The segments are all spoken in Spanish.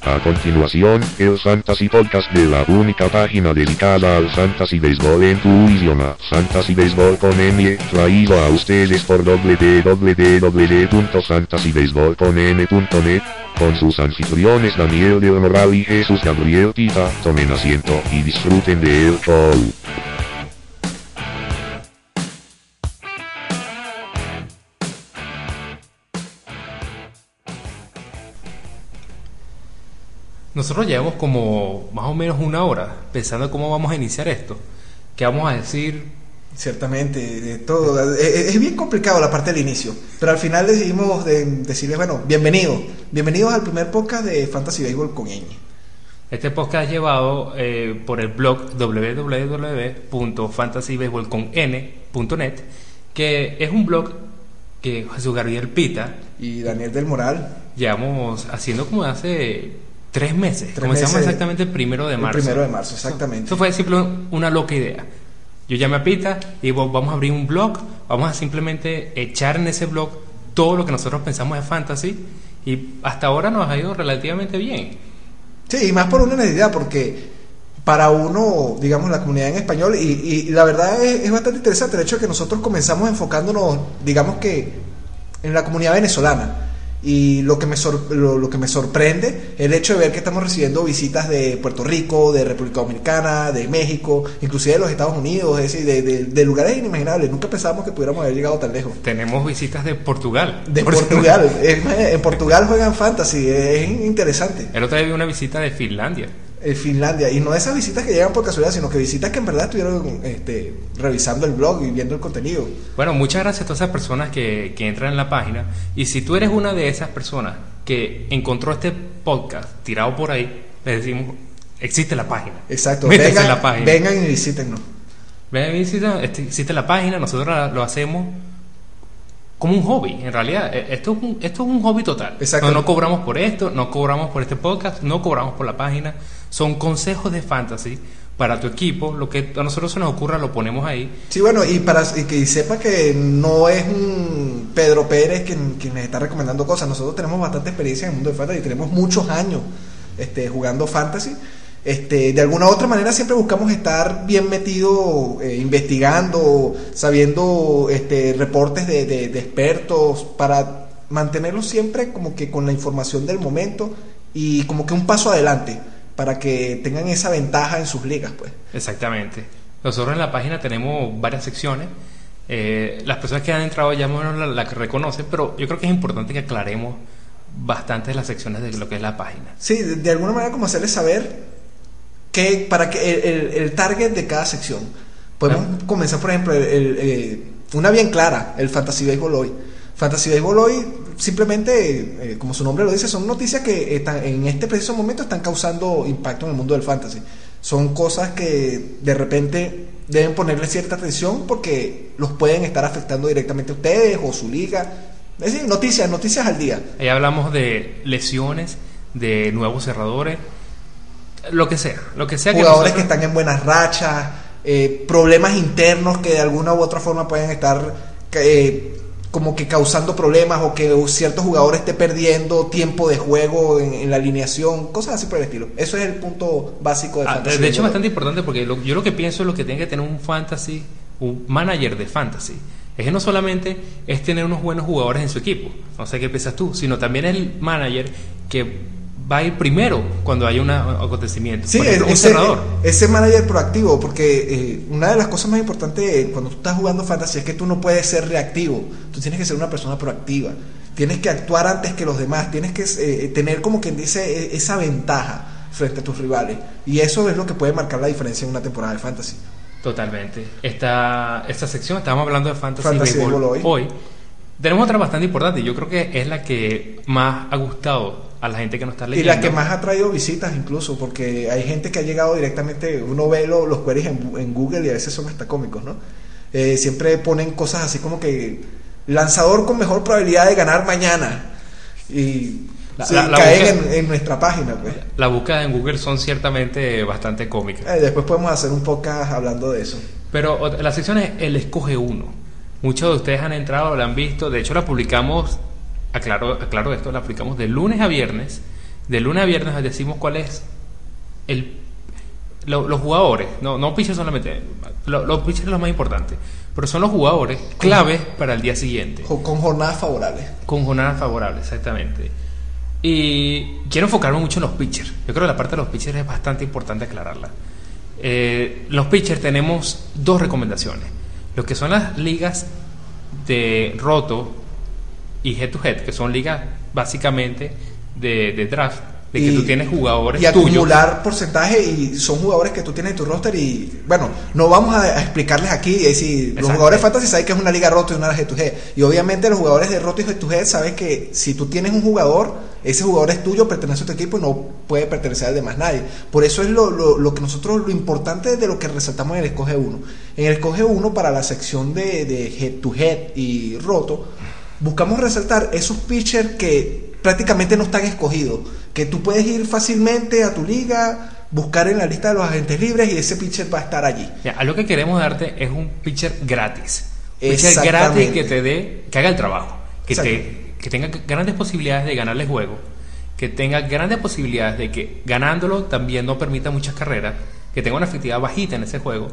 A continuación, el Fantasy Podcast de la única página dedicada al Fantasy Baseball en tu idioma. Fantasy Baseball con N, traído a ustedes por www.fantasybaseballconn.net, con sus anfitriones Daniel del Moral y Jesús Gabriel Tita. Tomen asiento y disfruten del show. Nosotros llevamos como más o menos una hora pensando cómo vamos a iniciar esto. ¿Qué vamos a decir? Ciertamente, de todo. Es bien complicado la parte del inicio, pero al final decidimos decirles, bueno, bienvenidos al primer podcast de Fantasy Baseball con Ñ. Este podcast es llevado por el blog www.fantasybaseballconn.net, que es un blog que Jesús Gabriel Pita y Daniel del Moral llevamos haciendo como hace 3 meses. Comenzamos exactamente el 1 de marzo. El 1 de marzo, exactamente. Eso fue simplemente una loca idea. Yo llamé a Pita y digo, vamos a abrir un blog, vamos a simplemente echar en ese blog todo lo que nosotros pensamos de fantasy, y hasta ahora nos ha ido relativamente bien. Sí, y más por una necesidad, porque para uno, digamos, la comunidad en español, y la verdad es bastante interesante el hecho de que nosotros comenzamos enfocándonos, digamos que, en la comunidad venezolana. Y lo que me sorprende el hecho de ver que estamos recibiendo visitas de Puerto Rico, de República Dominicana, de México, inclusive de los Estados Unidos, es decir, de lugares inimaginables. Nunca pensábamos que pudiéramos haber llegado tan lejos. Tenemos visitas de Portugal. En Portugal juegan fantasy, es interesante. El otro día vi una visita de Finlandia. Finlandia, y no esas visitas que llegan por casualidad, sino que visitas que en verdad estuvieron revisando el blog y viendo el contenido. Bueno, muchas gracias a todas esas personas que entran en la página, y si tú eres una de esas personas que encontró este podcast tirado por ahí, les decimos, existe la página. Exacto, vengan y visítennos. Vengan y visiten, existe la página, nosotros lo hacemos como un hobby, en realidad. Esto es un hobby total. No cobramos por esto, no cobramos por este podcast, no cobramos por la página. Son consejos de fantasy para tu equipo. Lo que a nosotros se nos ocurra lo ponemos ahí. Sí, bueno, y que sepa que no es un Pedro Pérez quien les está recomendando cosas. Nosotros tenemos bastante experiencia en el mundo de fantasy, tenemos muchos años jugando fantasy. De alguna u otra manera siempre buscamos estar bien metido, investigando, sabiendo reportes de expertos, para mantenerlos siempre como que con la información del momento y como que un paso adelante, para que tengan esa ventaja en sus ligas, pues. Exactamente. Nosotros en la página tenemos varias secciones. Las personas que han entrado ya más o menos la reconocen, pero yo creo que es importante que aclaremos bastante las secciones de lo que es la página. Sí, de alguna manera como hacerles saber para que el target de cada sección. Podemos comenzar, por ejemplo, una bien clara, el Fantasy Baseball hoy. Fantasy Baseball hoy, simplemente, como su nombre lo dice, son noticias que en este preciso momento están causando impacto en el mundo del fantasy. Son cosas que de repente deben ponerle cierta atención porque los pueden estar afectando directamente a ustedes o su liga. Es decir, noticias al día. Ahí hablamos de lesiones, de nuevos cerradores, lo que sea jugadores que están en buenas rachas, problemas internos que de alguna u otra forma pueden estar como que causando problemas, o que cierto jugador esté perdiendo tiempo de juego en la alineación, cosas así por el estilo. Eso es el punto básico de fantasy. De hecho, es bastante importante, porque yo lo que pienso es lo que tiene que tener un manager de fantasy, es que no solamente es tener unos buenos jugadores en su equipo, no sé qué piensas tú, sino también el manager que va a ir primero cuando haya un acontecimiento. Sí, por ejemplo, un cerrador. Ese manager proactivo, porque una de las cosas más importantes cuando tú estás jugando fantasy es que tú no puedes ser reactivo, tú tienes que ser una persona proactiva, tienes que actuar antes que los demás, tienes que tener, como quien dice, esa ventaja frente a tus rivales, y eso es lo que puede marcar la diferencia en una temporada de fantasy. Totalmente. Esta sección, estábamos hablando de fantasy Baseball hoy. Tenemos otra bastante importante, yo creo que es la que más ha gustado a la gente que nos está leyendo. Y la que más ha traído visitas incluso, porque hay gente que ha llegado directamente, uno ve los queries en Google y a veces son hasta cómicos, ¿no? Siempre ponen cosas así como que lanzador con mejor probabilidad de ganar mañana, y caen en nuestra página, pues. La búsqueda en Google son ciertamente bastante cómicas. Después podemos hacer un podcast hablando de eso. Pero la sección es el escoge uno. Muchos de ustedes han entrado, la han visto. De hecho, la publicamos, aclaro esto, la publicamos de lunes a viernes, De lunes a viernes decimos cuál es los jugadores, no pitchers solamente, los pitchers es lo más importante, pero son los jugadores claves para el día siguiente. Con jornadas favorables. Con jornadas favorables, exactamente. Y quiero enfocarme mucho en los pitchers. Yo creo que la parte de los pitchers es bastante importante aclararla. Los pitchers tenemos dos recomendaciones. Lo que son las ligas de roto y head to head, que son ligas básicamente de draft, de que tú tienes jugadores y acumular porcentaje, y son jugadores que tú tienes en tu roster. Y bueno, no vamos a explicarles aquí, es decir, los jugadores fantasy saben que es una liga roto y una head to head, y obviamente los jugadores de roto y head to head saben que si tú tienes un jugador, ese jugador es tuyo, pertenece a tu equipo y no puede pertenecer al de más nadie. Por eso es lo que nosotros, lo importante de lo que resaltamos en el Escoge 1. En el Escoge 1, para la sección de head to head y roto, buscamos resaltar esos pitchers que prácticamente no están escogidos, que tú puedes ir fácilmente a tu liga, buscar en la lista de los agentes libres, y ese pitcher va a estar allí. A lo que queremos darte es un pitcher gratis. Un pitcher gratis que haga el trabajo, que tenga grandes posibilidades de ganarle juego, que tenga grandes posibilidades de que ganándolo también no permita muchas carreras, que tenga una efectividad bajita en ese juego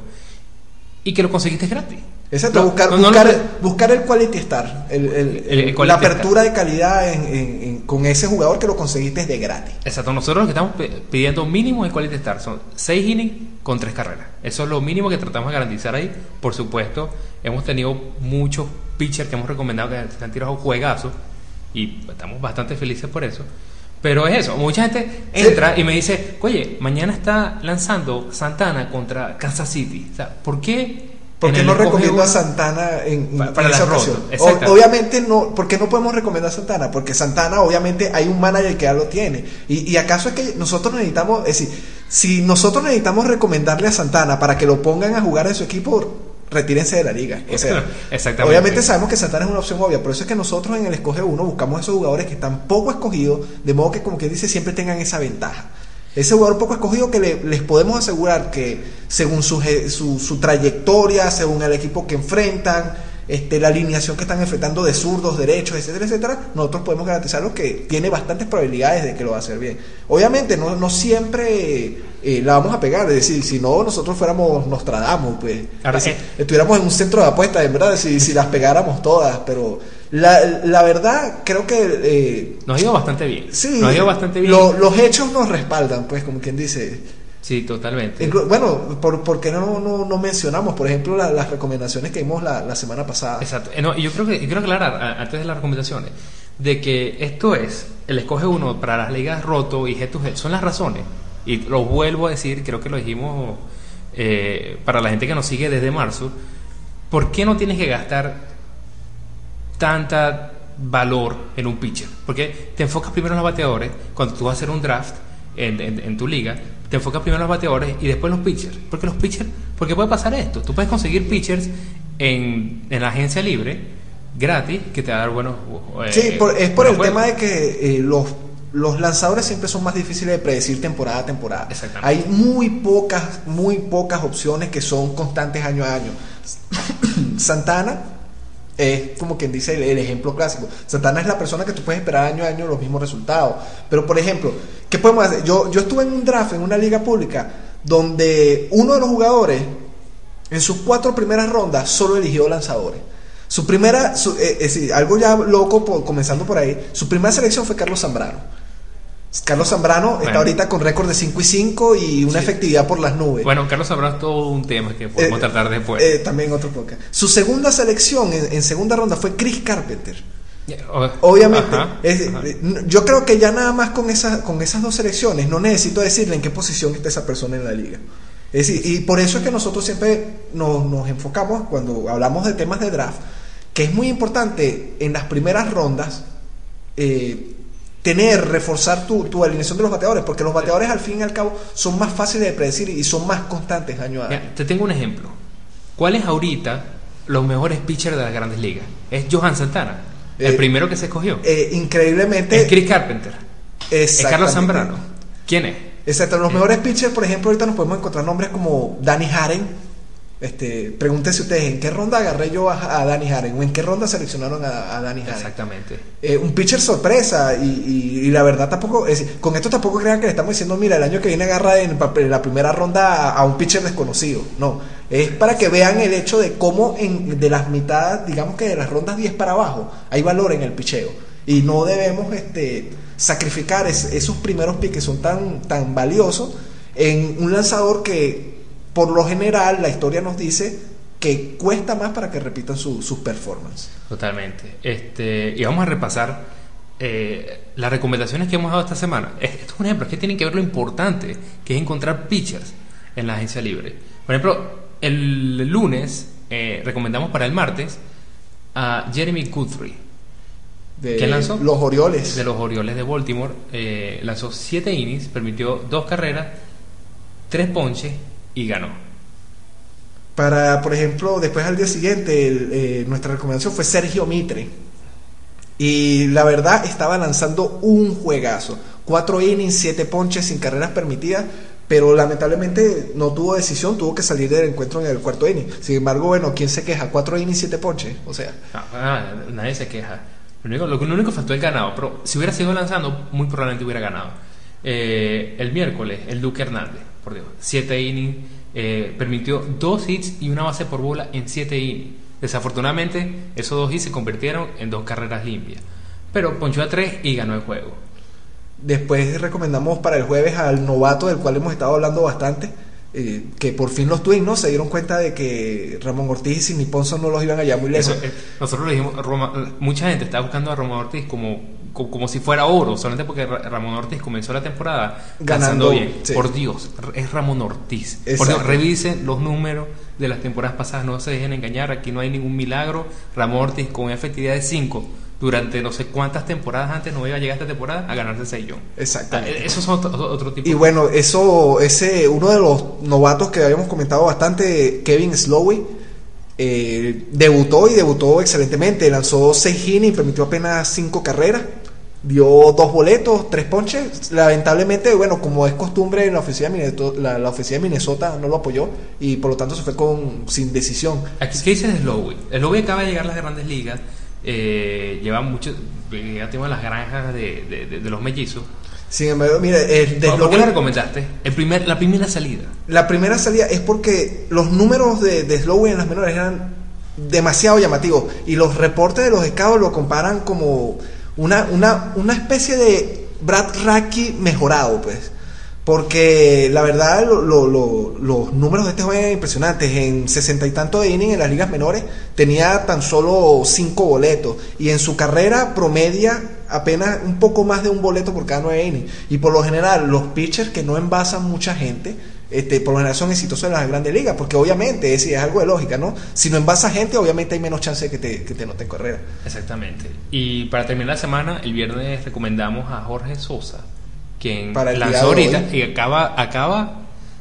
y que lo conseguiste gratis. Exacto, buscar el quality star, la apertura de calidad con ese jugador que lo conseguiste de gratis. Exacto, nosotros lo que estamos pidiendo mínimo en quality star son 6 innings con 3 carreras. Eso es lo mínimo que tratamos de garantizar ahí. Por supuesto, hemos tenido muchos pitchers que hemos recomendado que se han tirado juegazos y estamos bastante felices por eso. Pero es eso, mucha gente entra y me dice, oye, mañana está lanzando Santana contra Kansas City. O sea, ¿por qué? Porque no recomiendo a Santana para esa ocasión. Obviamente no, porque no podemos recomendar a Santana, porque Santana obviamente hay un manager que ya lo tiene. Y acaso es que nosotros necesitamos, es decir, si nosotros necesitamos recomendarle a Santana para que lo pongan a jugar en su equipo, retírense de la liga. O sea, exactamente. Obviamente sabemos que Santana es una opción obvia, por eso es que nosotros en el Escoge 1 buscamos esos jugadores que están poco escogidos, de modo que, como que dice, siempre tengan esa ventaja. Ese jugador poco escogido que les podemos asegurar que según su trayectoria, según el equipo que enfrentan, la alineación que están enfrentando de zurdos, derechos, etcétera, etcétera, nosotros podemos garantizarlo que tiene bastantes probabilidades de que lo va a hacer bien. Obviamente no siempre la vamos a pegar, es decir, si no nosotros fuéramos Nostradamus, pues estuviéramos en un centro de apuestas, en verdad, si las pegáramos todas, pero la verdad creo que nos ha ido bastante bien. Sí, nos ha ido bastante bien. Los hechos nos respaldan, pues, como quien dice. Sí, totalmente. Bueno, ¿por qué no mencionamos, por ejemplo, las recomendaciones que vimos la semana pasada? Exacto. Y yo quiero aclarar, antes de las recomendaciones, de que esto es el Escoge 1 para las ligas roto y head to head. Son las razones. Y lo vuelvo a decir, creo que lo dijimos para la gente que nos sigue desde marzo. ¿Por qué no tienes que gastar tanta valor en un pitcher? Porque te enfocas primero en los bateadores. Cuando tú vas a hacer un draft en tu liga, te enfocas primero en los bateadores y después los pitchers. Porque puede pasar esto. Tú puedes conseguir pitchers en la agencia libre gratis que te va a dar buenos sí, es por el tema de que los lanzadores siempre son más difíciles de predecir temporada a temporada. Hay muy pocas opciones que son constantes año a año. Santana es como quien dice el ejemplo clásico. Santana es la persona que tú puedes esperar año a año los mismos resultados. Pero por ejemplo, ¿qué podemos hacer? Yo estuve en un draft en una liga pública donde uno de los jugadores en sus 4 primeras rondas solo eligió lanzadores. Algo ya loco, comenzando por ahí. Su primera selección fue Carlos Zambrano. Carlos Zambrano está ahorita con récord de 5-5 y una efectividad por las nubes. Bueno, Carlos Zambrano es todo un tema que podemos tratar después. También otro podcast. Su segunda selección en segunda ronda fue Chris Carpenter. Obviamente, yo creo que ya nada más con esas 2 selecciones no necesito decirle en qué posición está esa persona en la liga. Es decir, y por eso es que nosotros siempre nos enfocamos cuando hablamos de temas de draft, que es muy importante en las primeras rondas reforzar tu alineación de los bateadores, porque los bateadores al fin y al cabo son más fáciles de predecir y son más constantes año a año. Te tengo un ejemplo. ¿Cuáles ahorita los mejores pitchers de las grandes ligas? Es Johan Santana, el primero que se escogió. Increíblemente. Es Chris Carpenter. Es Carlos Zambrano. ¿Quién es? Exacto, los mejores pitchers, por ejemplo, ahorita nos podemos encontrar nombres como Danny Haren, Pregúntense ustedes, ¿en qué ronda agarré yo a Danny Haren? ¿O en qué ronda seleccionaron a Danny Haren? Exactamente. Un pitcher sorpresa y la verdad tampoco, con esto tampoco crean que le estamos diciendo, mira, el año que viene agarra en la primera ronda a un pitcher desconocido. No, es para que vean el hecho de cómo de las mitades, digamos que de las rondas 10 para abajo, hay valor en el picheo. Y no debemos sacrificar esos primeros picks que son tan valiosos en un lanzador que por lo general la historia nos dice que cuesta más para que repitan sus performances. Totalmente. Y vamos a repasar las recomendaciones que hemos dado esta semana. Esto es un ejemplo, es que tienen que ver lo importante que es encontrar pitchers en la agencia libre. Por ejemplo, el lunes recomendamos para el martes a Jeremy Guthrie. ¿Quién lanzó? Los Orioles. De los Orioles de Baltimore. Lanzó 7 innings, permitió 2 carreras, 3 ponches y ganó. Por ejemplo, después al día siguiente, nuestra recomendación fue Sergio Mitre. Y la verdad, estaba lanzando un juegazo. 4 innings, 7 ponches sin carreras permitidas, pero lamentablemente no tuvo decisión, tuvo que salir del encuentro en el cuarto inning. Sin embargo, bueno, ¿quién se queja? 4 innings, 7 ponches, o sea. Nadie se queja. Lo único faltó el ganado, pero si hubiera sido lanzando, muy probablemente hubiera ganado. El miércoles, el Duque Hernández, por Dios, 7 innings, permitió 2 hits y una base por bola en 7 innings. Desafortunadamente, esos 2 hits se convirtieron en 2 carreras limpias, pero ponchó a 3 y ganó el juego. Después recomendamos para el jueves al novato del cual hemos estado hablando bastante, que por fin los Twins, ¿no?, se dieron cuenta de que Ramón Ortiz y Sidney Ponson no los iban allá muy lejos. Nosotros le dijimos, mucha gente está buscando a Ramón Ortiz como si fuera oro, solamente porque Ramón Ortiz comenzó la temporada ganando bien. Sí. Por Dios, es Ramón Ortiz. Exacto. Por Dios, revisen los números de las temporadas pasadas, no se dejen engañar, aquí no hay ningún milagro. Ramón Ortiz con efectividad de 5 durante no sé cuántas temporadas antes no iba a llegar esta temporada a ganarse 6 John. Exactamente. Esos son otro tipo. Y bueno, uno de los novatos que habíamos comentado bastante, Kevin Slowey, debutó excelentemente, lanzó 6 innings, permitió apenas 5 carreras, dio 2 boletos, 3 ponches. Lamentablemente, bueno, como es costumbre en la ofensiva de Minnesota no lo apoyó y por lo tanto se fue sin decisión. Aquí, ¿qué dice de Slowey? Slowey acaba de llegar a las Grandes Ligas, lleva mucho, ya tengo las granjas de los mellizos. Sin embargo, mira, ¿por qué lo recomendaste? La primera salida. La primera salida es porque los números de Slowey en las menores eran demasiado llamativos y los reportes de los scouts lo comparan como una especie de Brad Radke mejorado, pues. Porque la verdad los números de este joven eran impresionantes. En 60 y tanto de innings en las ligas menores tenía tan solo 5 boletos y en su carrera promedia apenas un poco más de un boleto por cada 9 innings. Y por lo general los pitchers que no envasan mucha gente, por lo general son exitosos en las grandes ligas, porque obviamente es algo de lógica, ¿no? Si no envasa gente, obviamente hay menos chance de que te noten carrera. Exactamente. Y para terminar la semana, el viernes recomendamos a Jorge Sosa, quien lanzó ahorita y acaba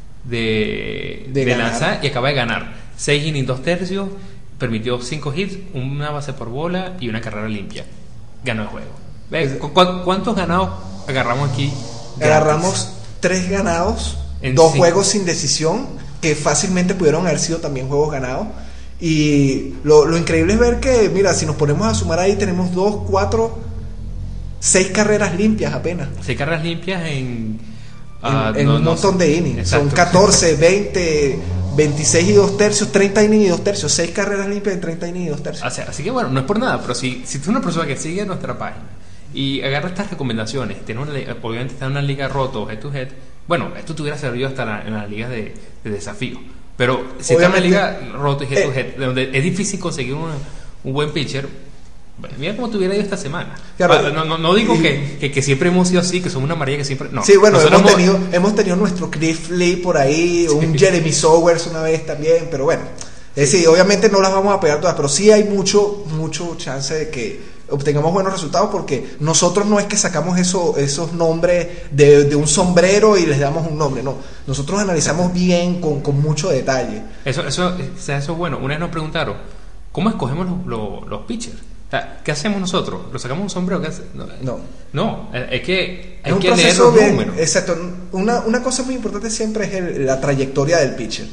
de lanzar y acaba de ganar 6 innings, 2 tercios, permitió 5 hits, una base por bola y una carrera limpia. Ganó el juego. ¿Cuántos ganados agarramos aquí? Agarramos 3 ganados, 2 juegos sin decisión, que fácilmente pudieron haber sido también juegos ganados. Y lo increíble es ver que, mira, si nos ponemos a sumar ahí, tenemos 2, 4, 6 carreras limpias apenas. 6 carreras limpias en un montón de innings. Exacto. Son 14, 20, 26 y 2 tercios, 30 innings y 2 tercios. 6 carreras limpias en 30 innings y 2 tercios. Así que bueno, no es por nada, pero si tú eres una persona que sigue nuestra página y agarra estas recomendaciones, obviamente está en una liga roto, head to head, bueno, esto te hubiera servido hasta en las ligas de desafío. Pero si está en una liga roto y head to head, donde es difícil conseguir un buen pitcher, mira cómo te hubiera ido esta semana. Claro, no digo que siempre hemos sido así, que somos una María que siempre. No. Sí, bueno, hemos tenido nuestro Cliff Lee por ahí, sí. Un Jeremy Sowers una vez también, pero bueno. Sí, obviamente no las vamos a pegar todas, pero sí hay mucho chance de que obtengamos buenos resultados, porque nosotros no es que sacamos esos nombres de un sombrero y les damos un nombre, no. Nosotros analizamos bien, con mucho detalle. Eso es bueno. Una vez nos preguntaron, ¿cómo escogemos los pitchers? ¿Qué hacemos nosotros? ¿Lo sacamos un sombrero? No, es que hay que leer los números. Exacto. Una cosa muy importante siempre es la trayectoria del pitcher.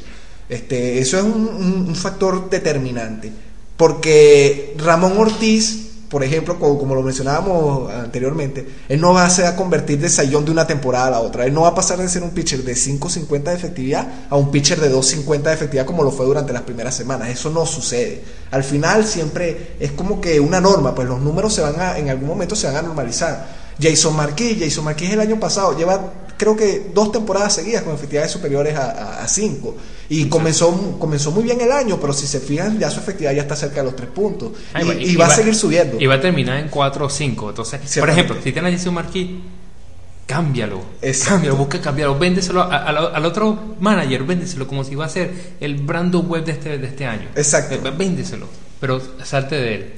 Eso es un factor determinante. Porque Ramón Ortiz, por ejemplo, como lo mencionábamos anteriormente, él no va a convertir de sayón de una temporada a la otra. Él no va a pasar de ser un pitcher de 5.50 de efectividad a un pitcher de 2.50 de efectividad como lo fue durante las primeras semanas. Eso no sucede. Al final siempre es como que una norma, pues los números en algún momento se van a normalizar. Jason Marquis el año pasado lleva creo que 2 temporadas seguidas con efectividades superiores a 5 y comenzó muy bien el año, pero si se fijan ya su efectividad ya está cerca de los 3 puntos y va a seguir subiendo y va a terminar en 4 o 5. Entonces, por ejemplo, si tienes a Jason Marquis, cámbialo, busca cambiarlo, véndeselo al otro manager, véndeselo como si va a ser el Brandon Webb de este año. Exacto. Véndeselo, pero salte de él.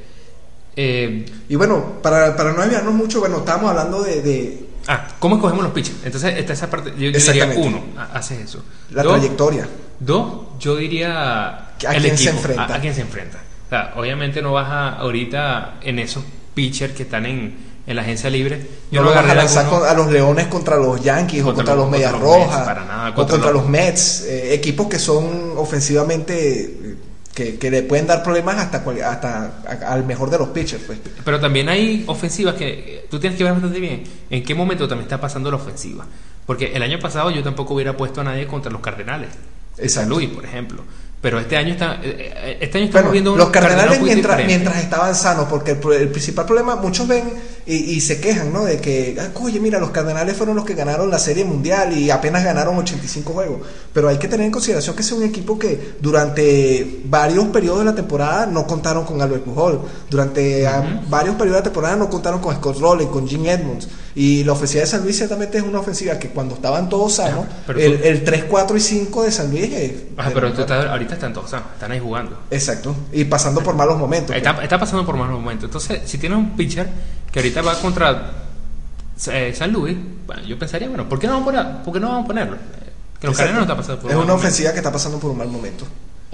Y bueno, para no desviarnos mucho, bueno, estamos hablando de ¿cómo escogemos los pitchers? Entonces, está esa parte. Yo diría 1, haces eso. La trayectoria. 2, yo diría el equipo, a quién se enfrenta. O sea, obviamente no vas ahorita en esos pitchers que están en la agencia libre. Yo no vas a lanzar a los Leones contra los Yankees o contra los Medias Rojas o contra los Mets, equipos que son ofensivamente que le pueden dar problemas hasta al mejor de los pitchers, pues. Pero también hay ofensivas que tú tienes que ver bastante bien en qué momento también está pasando la ofensiva, porque el año pasado yo tampoco hubiera puesto a nadie contra los Cardenales de San Luis, por ejemplo, pero este año estamos viendo los Cardenales mientras estaban sanos, porque el principal problema, muchos ven y se quejan, ¿no? De que, oye, mira, los Cardenales fueron los que ganaron la Serie Mundial y apenas ganaron 85 juegos, pero hay que tener en consideración que es un equipo que durante varios periodos de la temporada no contaron con Albert Pujols, durante varios periodos de la temporada no contaron con Scott Rowley, con Jim Edmonds, y la ofensiva de San Luis ciertamente es una ofensiva que cuando estaban todos sanos, el 3, 4 y 5 de San Luis pero ahorita están todos sanos, están ahí jugando. Exacto, y pasando por malos momentos. Está pasando por malos momentos. Entonces, si tienes un pitcher que ahorita va contra San Luis, bueno, yo pensaría, bueno, ¿por qué no vamos a ponerlo? Que los Cardenales no está pasando por un mal momento. Es una ofensiva que está pasando por un mal momento.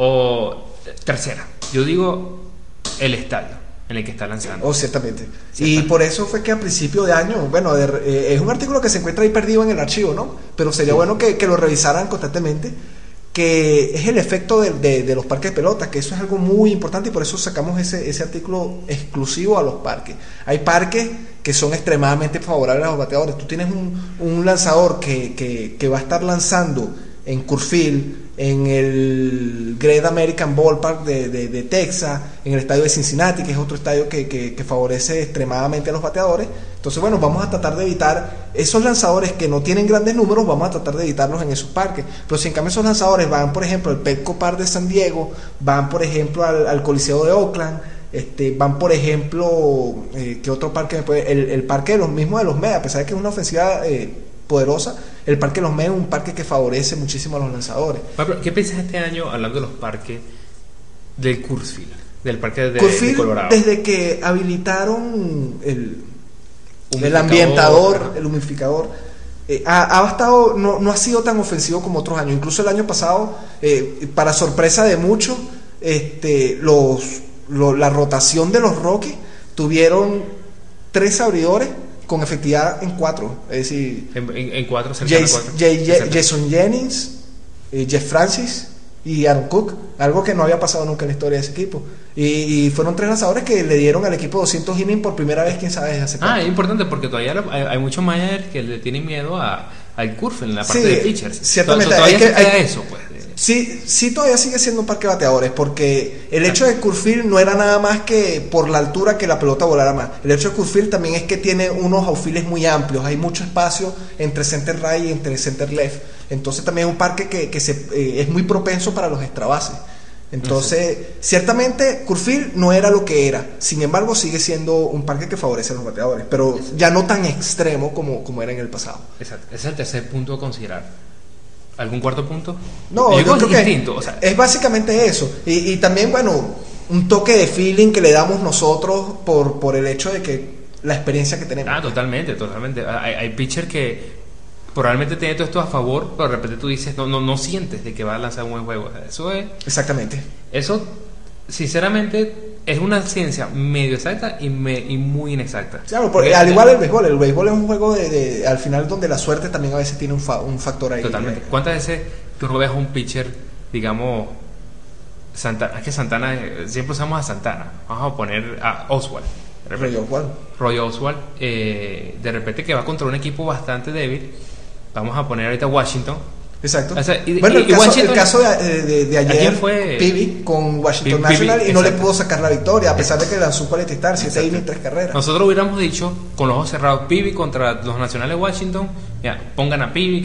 O tercera, yo digo el estadio en el que está lanzando. Ciertamente. Y por eso fue que a principio de año, bueno, es un artículo que se encuentra ahí perdido en el archivo, ¿no? Pero sería bueno que lo revisaran constantemente, que es el efecto de los parques de pelota, que eso es algo muy importante y por eso sacamos ese artículo exclusivo a los parques. Hay parques que son extremadamente favorables a los bateadores. Tú tienes un lanzador que va a estar lanzando en Coors Field, en el Great American Ballpark de Texas, en el estadio de Cincinnati, que es otro estadio que favorece extremadamente a los bateadores. Entonces, bueno, vamos a tratar de evitar esos lanzadores que no tienen grandes números, vamos a tratar de evitarlos en esos parques. Pero si en cambio esos lanzadores van, por ejemplo, al Petco Park de San Diego, van, por ejemplo, al Coliseo de Oakland, van, por ejemplo, ¿qué otro parque? El parque de los mismos de los Mets, a pesar de que es una ofensiva poderosa, el parque de los Mets es un parque que favorece muchísimo a los lanzadores. ¿Qué piensas este año, hablando de los parques, del Coors Field, del parque de Colorado? Desde que habilitaron el ambientador, el humidificador, no ha sido tan ofensivo como otros años. Incluso el año pasado, para sorpresa de muchos, la rotación de los Rockies tuvieron 3 abridores con efectividad en 4, es decir, en 4, Jason Jennings, Jeff Francis y Aaron Cook, algo que no había pasado nunca en la historia de ese equipo, y fueron 3 lanzadores que le dieron al equipo 200 innings por primera vez, quién sabe desde hace cuánto. Es importante porque todavía hay muchos managers que le tienen miedo al curve en la parte de pitchers. Ciertamente todavía queda eso, pues. Sí, todavía sigue siendo un parque de bateadores, porque el hecho de Coors Field no era nada más que por la altura que la pelota volara más. El hecho de Coors Field también es que tiene unos outfields muy amplios, hay mucho espacio entre center right y entre center left. Entonces también es un parque que es muy propenso para los extra bases. Entonces, ciertamente Coors Field no era lo que era, sin embargo sigue siendo un parque que favorece a los bateadores, pero ya no tan extremo como era en el pasado. Exacto, ese es el tercer punto a considerar. ¿Algún cuarto punto? No, yo creo que distinto, es básicamente eso. Y también, bueno, un toque de feeling que le damos nosotros por el hecho de que la experiencia que tenemos. Totalmente. Hay pitcher que probablemente tiene todo esto a favor, pero de repente tú dices, no sientes de que va a lanzar un buen juego. Eso es... Exactamente. Eso, sinceramente, es una ciencia medio exacta y muy inexacta. Claro, porque al igual el béisbol es un juego de al final donde la suerte también a veces tiene un factor ahí. Totalmente. ¿Cuántas veces tú no ves a un pitcher digamos, es que Santana, siempre usamos a Santana, vamos a poner a Oswald. Roy Oswald, de repente que va contra un equipo bastante débil, vamos a poner ahorita Washington. Exacto. O sea, bueno, el caso de ayer fue Pibi con Washington National y no le pudo sacar la victoria, a pesar de que lanzó un quality start, 7 innings, 3 carreras. Nosotros hubiéramos dicho, con los ojos cerrados, Pibi contra los Nacionales de Washington, ya, pongan a Pibi,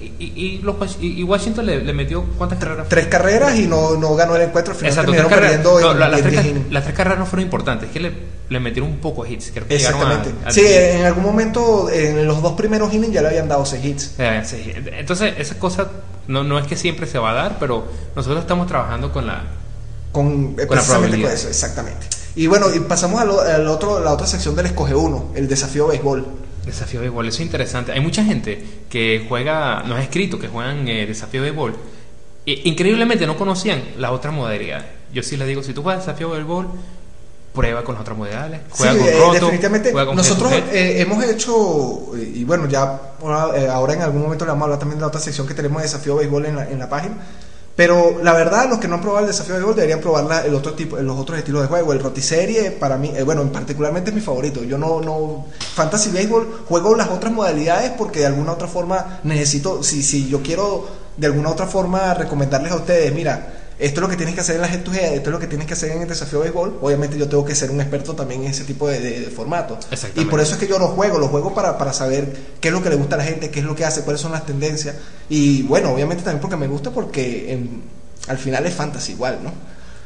y Washington le metió ¿cuántas carreras? 3 carreras y no ganó el encuentro, al final exacto, terminaron perdiendo las 3 carreras no fueron importantes, es que le metieron un poco de hits. Creo que exactamente. Sí, en algún momento, en los 2 primeros innings ya le habían dado 6 hits. Entonces, esa cosa no es que siempre se va a dar, pero nosotros estamos trabajando con la probabilidad. Con eso, exactamente. Y bueno, y pasamos a la otra sección del Escoge Uno, el desafío béisbol. Desafío béisbol, eso es interesante. Hay mucha gente que juega, nos ha escrito que juegan desafío béisbol. Increíblemente no conocían las otras modalidades. Yo sí les digo, si tú juegas desafío béisbol, prueba con las otras modalidades, juega con roto, definitivamente. Juega con nosotros hemos hecho, y bueno, ya ahora en algún momento le vamos a hablar también de la otra sección que tenemos de desafío béisbol en la página. Pero la verdad, los que no han probado el desafío de béisbol deberían probar los otros estilos de juego. El rotiserie, para mí, bueno, particularmente es mi favorito. Yo no Fantasy Baseball juego las otras modalidades porque de alguna otra forma necesito, si yo quiero de alguna otra forma recomendarles a ustedes, mira, esto es lo que tienes que hacer en la Head-to-Head, esto es lo que tienes que hacer en el desafío de béisbol. Obviamente yo tengo que ser un experto también en ese tipo de formato. Y por eso es que yo los juego para saber qué es lo que le gusta a la gente, qué es lo que hace, cuáles son las tendencias. Y bueno, obviamente también porque me gusta, porque al final es fantasy igual, ¿no?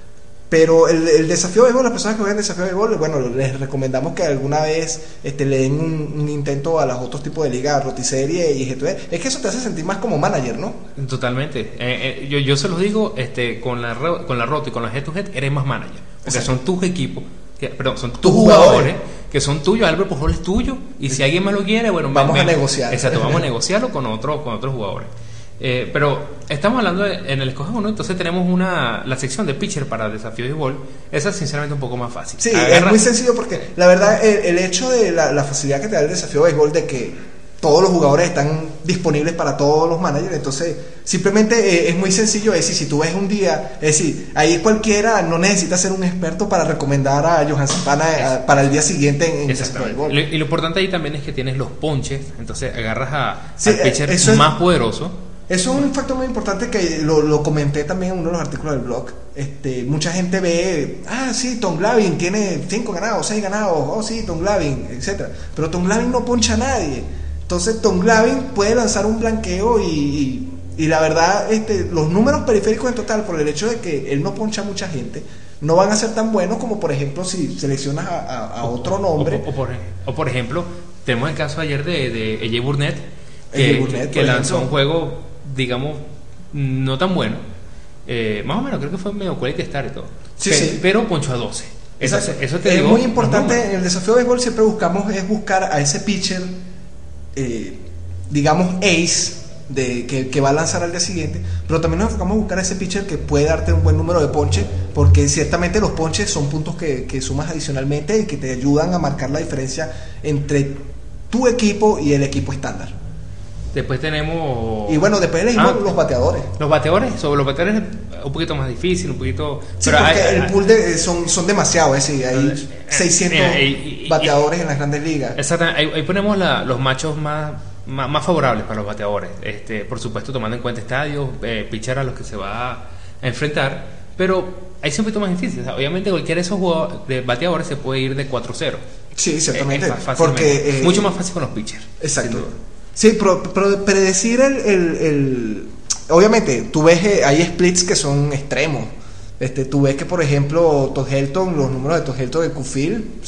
Pero el desafío de béisbol, las personas que juegan desafío de béisbol, bueno, les recomendamos que alguna vez le den un intento a los otros tipos de ligas, rotiserie y Head-to-Head. Es que eso te hace sentir más como manager, ¿no? Totalmente. Yo se los digo, con la roto y con la Head-to-Head eres más manager, porque exacto, son tus equipos, son tus jugadores, que son tuyos. Albert Pujols es tuyo, y si alguien más lo quiere, bueno, vamos a negociar. Exacto, vamos a negociarlo con otros jugadores. Pero estamos hablando en el Escoge Uno, entonces tenemos la sección de pitcher para desafío de béisbol. Esa es sinceramente un poco más fácil. Sí, es muy sencillo porque la verdad el hecho de la facilidad que te da el desafío de béisbol, de que todos los jugadores están disponibles para todos los managers, entonces simplemente es muy sencillo. Es decir, si tú ves un día, es decir, ahí cualquiera no necesita ser un experto para recomendar a Johan Santana para el día siguiente en desafío de béisbol. Y lo importante ahí también es que tienes los ponches, entonces agarras al pitcher más poderoso. Eso es un factor muy importante que lo comenté también en uno de los artículos del blog. Mucha gente ve, sí, Tom Glavine tiene 5 ganados, 6 ganados, oh sí, Tom Glavine, etcétera. Pero Tom Glavine no poncha a nadie. Entonces Tom Glavine puede lanzar un blanqueo y la verdad, los números periféricos en total, por el hecho de que él no poncha a mucha gente, no van a ser tan buenos como, por ejemplo, si seleccionas a otro nombre. O por ejemplo, tenemos el caso ayer de AJ Burnett, que lanzó un juego, digamos, no tan bueno, más o menos creo que fue medio quality start y todo, pero poncho a 12. Eso te es muy importante. En el desafío de béisbol siempre buscar a ese pitcher, digamos ace, que va a lanzar al día siguiente, pero también nos enfocamos a buscar a ese pitcher que puede darte un buen número de ponches, porque ciertamente los ponches son puntos que sumas adicionalmente y que te ayudan a marcar la diferencia entre tu equipo y el equipo estándar. Después tenemos... Y bueno, después elegimos los bateadores. Los bateadores es un poquito más difícil, un poquito... Sí, pero porque el pool son demasiados, es decir, hay 600 bateadores en las grandes ligas. Exactamente, ahí ponemos los machos más favorables para los bateadores. Por supuesto, tomando en cuenta estadios, pitcher a los que se va a enfrentar, pero ahí es un poquito más difícil. O sea, obviamente cualquiera de esos de bateadores se puede ir de 4-0. Sí, ciertamente. Porque mucho más fácil con los pitchers. Exacto. Sí, pero predecir obviamente, tú ves, hay splits que son extremos. Tú ves que, por ejemplo, Todd Helton, los números de Todd Helton de Q-Field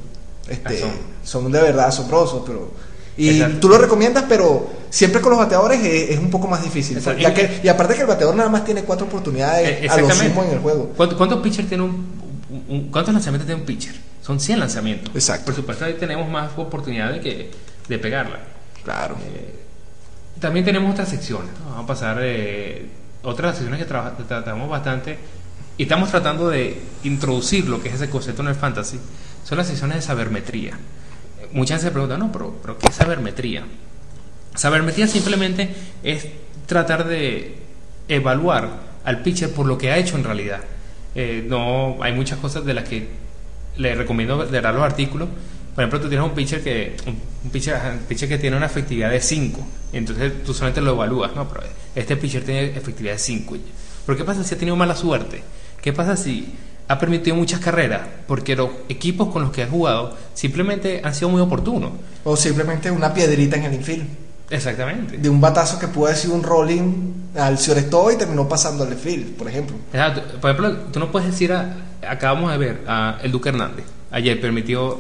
son de verdad asombrosos, pero... Y tú lo recomiendas, pero siempre con los bateadores es un poco más difícil. Y aparte que el bateador nada más tiene 4 oportunidades a lo sumo en el juego. ¿Cuántos pitchers tiene cuántos lanzamientos tiene un pitcher? Son 100 lanzamientos. Exacto. Por supuesto, ahí tenemos más oportunidades de pegarla. Claro. También tenemos otras secciones, ¿no? Vamos a pasar otras secciones que tratamos bastante y estamos tratando de introducir lo que es ese concepto en el fantasy. Son las secciones de sabermetría. Muchas veces se preguntan, pero ¿qué es sabermetría? Sabermetría simplemente es tratar de evaluar al pitcher por lo que ha hecho en realidad. No, hay muchas cosas de las que le recomiendo leer los artículos. Por ejemplo, tú tienes un pitcher que tiene una efectividad de 5, entonces tú solamente lo evalúas, no, pero este pitcher tiene efectividad de 5. ¿Pero qué pasa si ha tenido mala suerte? ¿Qué pasa si ha permitido muchas carreras? Porque los equipos con los que ha jugado simplemente han sido muy oportunos. O simplemente una piedrita en el infield. Exactamente. De un batazo que pudo haber sido un rolling al shortstop y terminó pasando al field, por ejemplo. Exacto. Por ejemplo, tú no puedes decir, acabamos de ver a el Duque Hernández. Ayer permitió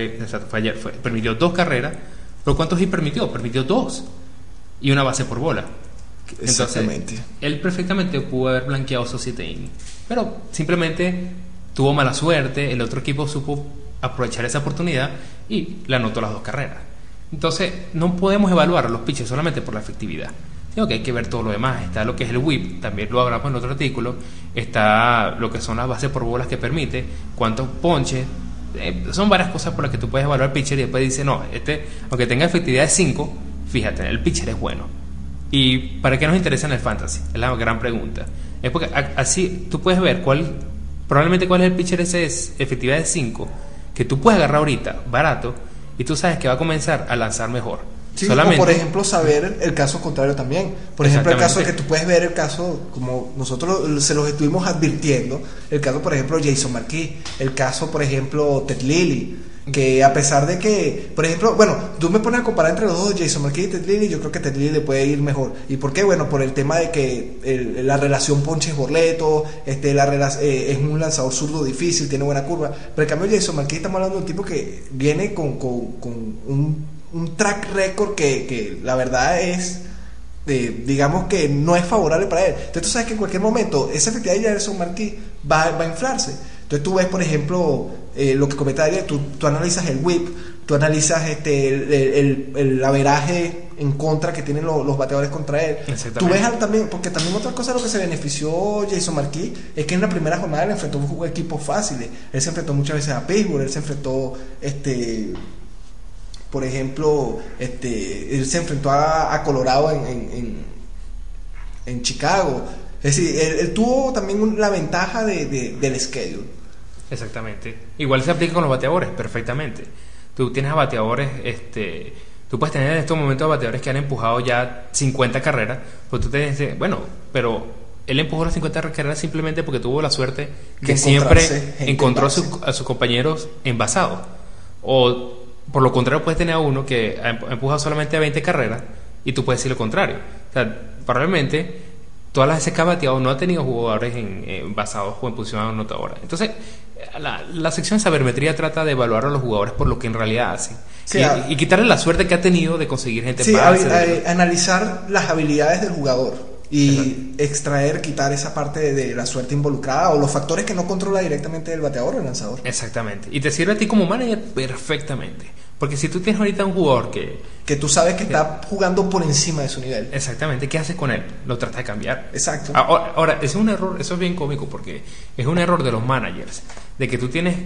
2 carreras, pero ¿cuántos hits permitió? Permitió 2 y una base por bola. Exactamente. Entonces, él perfectamente pudo haber blanqueado esos 7 innings, pero simplemente tuvo mala suerte. El otro equipo supo aprovechar esa oportunidad y le anotó las 2 carreras. Entonces, no podemos evaluar a los pitchers solamente por la efectividad, sino que hay que ver todo lo demás. Está lo que es el whip, también lo hablamos en otro artículo. Está lo que son las bases por bolas que permite, cuántos ponches. Son varias cosas por las que tú puedes evaluar al pitcher y después dice, no, aunque tenga efectividad de 5, fíjate, el pitcher es bueno. ¿Y para qué nos interesa en el fantasy? Es la gran pregunta. Es porque así tú puedes ver probablemente cuál es el pitcher ese es efectividad de 5, que tú puedes agarrar ahorita barato y tú sabes que va a comenzar a lanzar mejor. Sí, o por ejemplo saber el caso contrario también. Por ejemplo, el caso que tú puedes ver, el caso como nosotros se los estuvimos advirtiendo, el caso por ejemplo Jason Marquis, el caso por ejemplo Ted Lilly, que a pesar de que, por ejemplo, bueno, tú me pones a comparar entre los dos, Jason Marquis y Ted Lilly, yo creo que Ted Lilly le puede ir mejor. ¿Y por qué? Bueno, por el tema de que la relación ponches-borleto, es un lanzador zurdo difícil, tiene buena curva, pero en cambio Jason Marquis estamos hablando de un tipo que viene con un track record que la verdad es digamos que no es favorable para él. Entonces tú sabes que en cualquier momento esa efectividad de Jason Marquis va a inflarse. Entonces tú ves por ejemplo lo que comentaba ayer, tú analizas el whip, tú analizas el averaje en contra que tienen los bateadores contra él. Tú ves también, porque también otra cosa de lo que se benefició Jason Marquis es que en la primera jornada él enfrentó equipos fáciles. Él se enfrentó muchas veces a Pittsburgh, él se enfrentó por ejemplo, él se enfrentó a Colorado en Chicago. Es decir, él tuvo también la ventaja del schedule. Exactamente. Igual se aplica con los bateadores, perfectamente. Tú tienes a bateadores, tú puedes tener en estos momentos a bateadores que han empujado ya 50 carreras, pues tú te dices, bueno, pero él empujó las 50 carreras simplemente porque tuvo la suerte que siempre encontró a sus compañeros envasados. O por lo contrario, puedes tener a uno que ha empujado solamente a 20 carreras y tú puedes decir lo contrario. O sea, probablemente todas las veces que ha bateado no ha tenido jugadores basados o en posición anotadora. Entonces, la sección de sabermetría trata de evaluar a los jugadores por lo que en realidad hacen. Sí, y quitarle la suerte que ha tenido de conseguir gente analizar las habilidades del jugador y quitar esa parte de la suerte involucrada o los factores que no controla directamente el bateador o el lanzador. Exactamente. Y te sirve a ti como manager perfectamente. Porque si tú tienes ahorita un jugador que tú sabes que está jugando por encima de su nivel. Exactamente. ¿Qué haces con él? Lo tratas de cambiar. Exacto. Ahora, es un error, eso es bien cómico porque es un error de los managers. De que tú tienes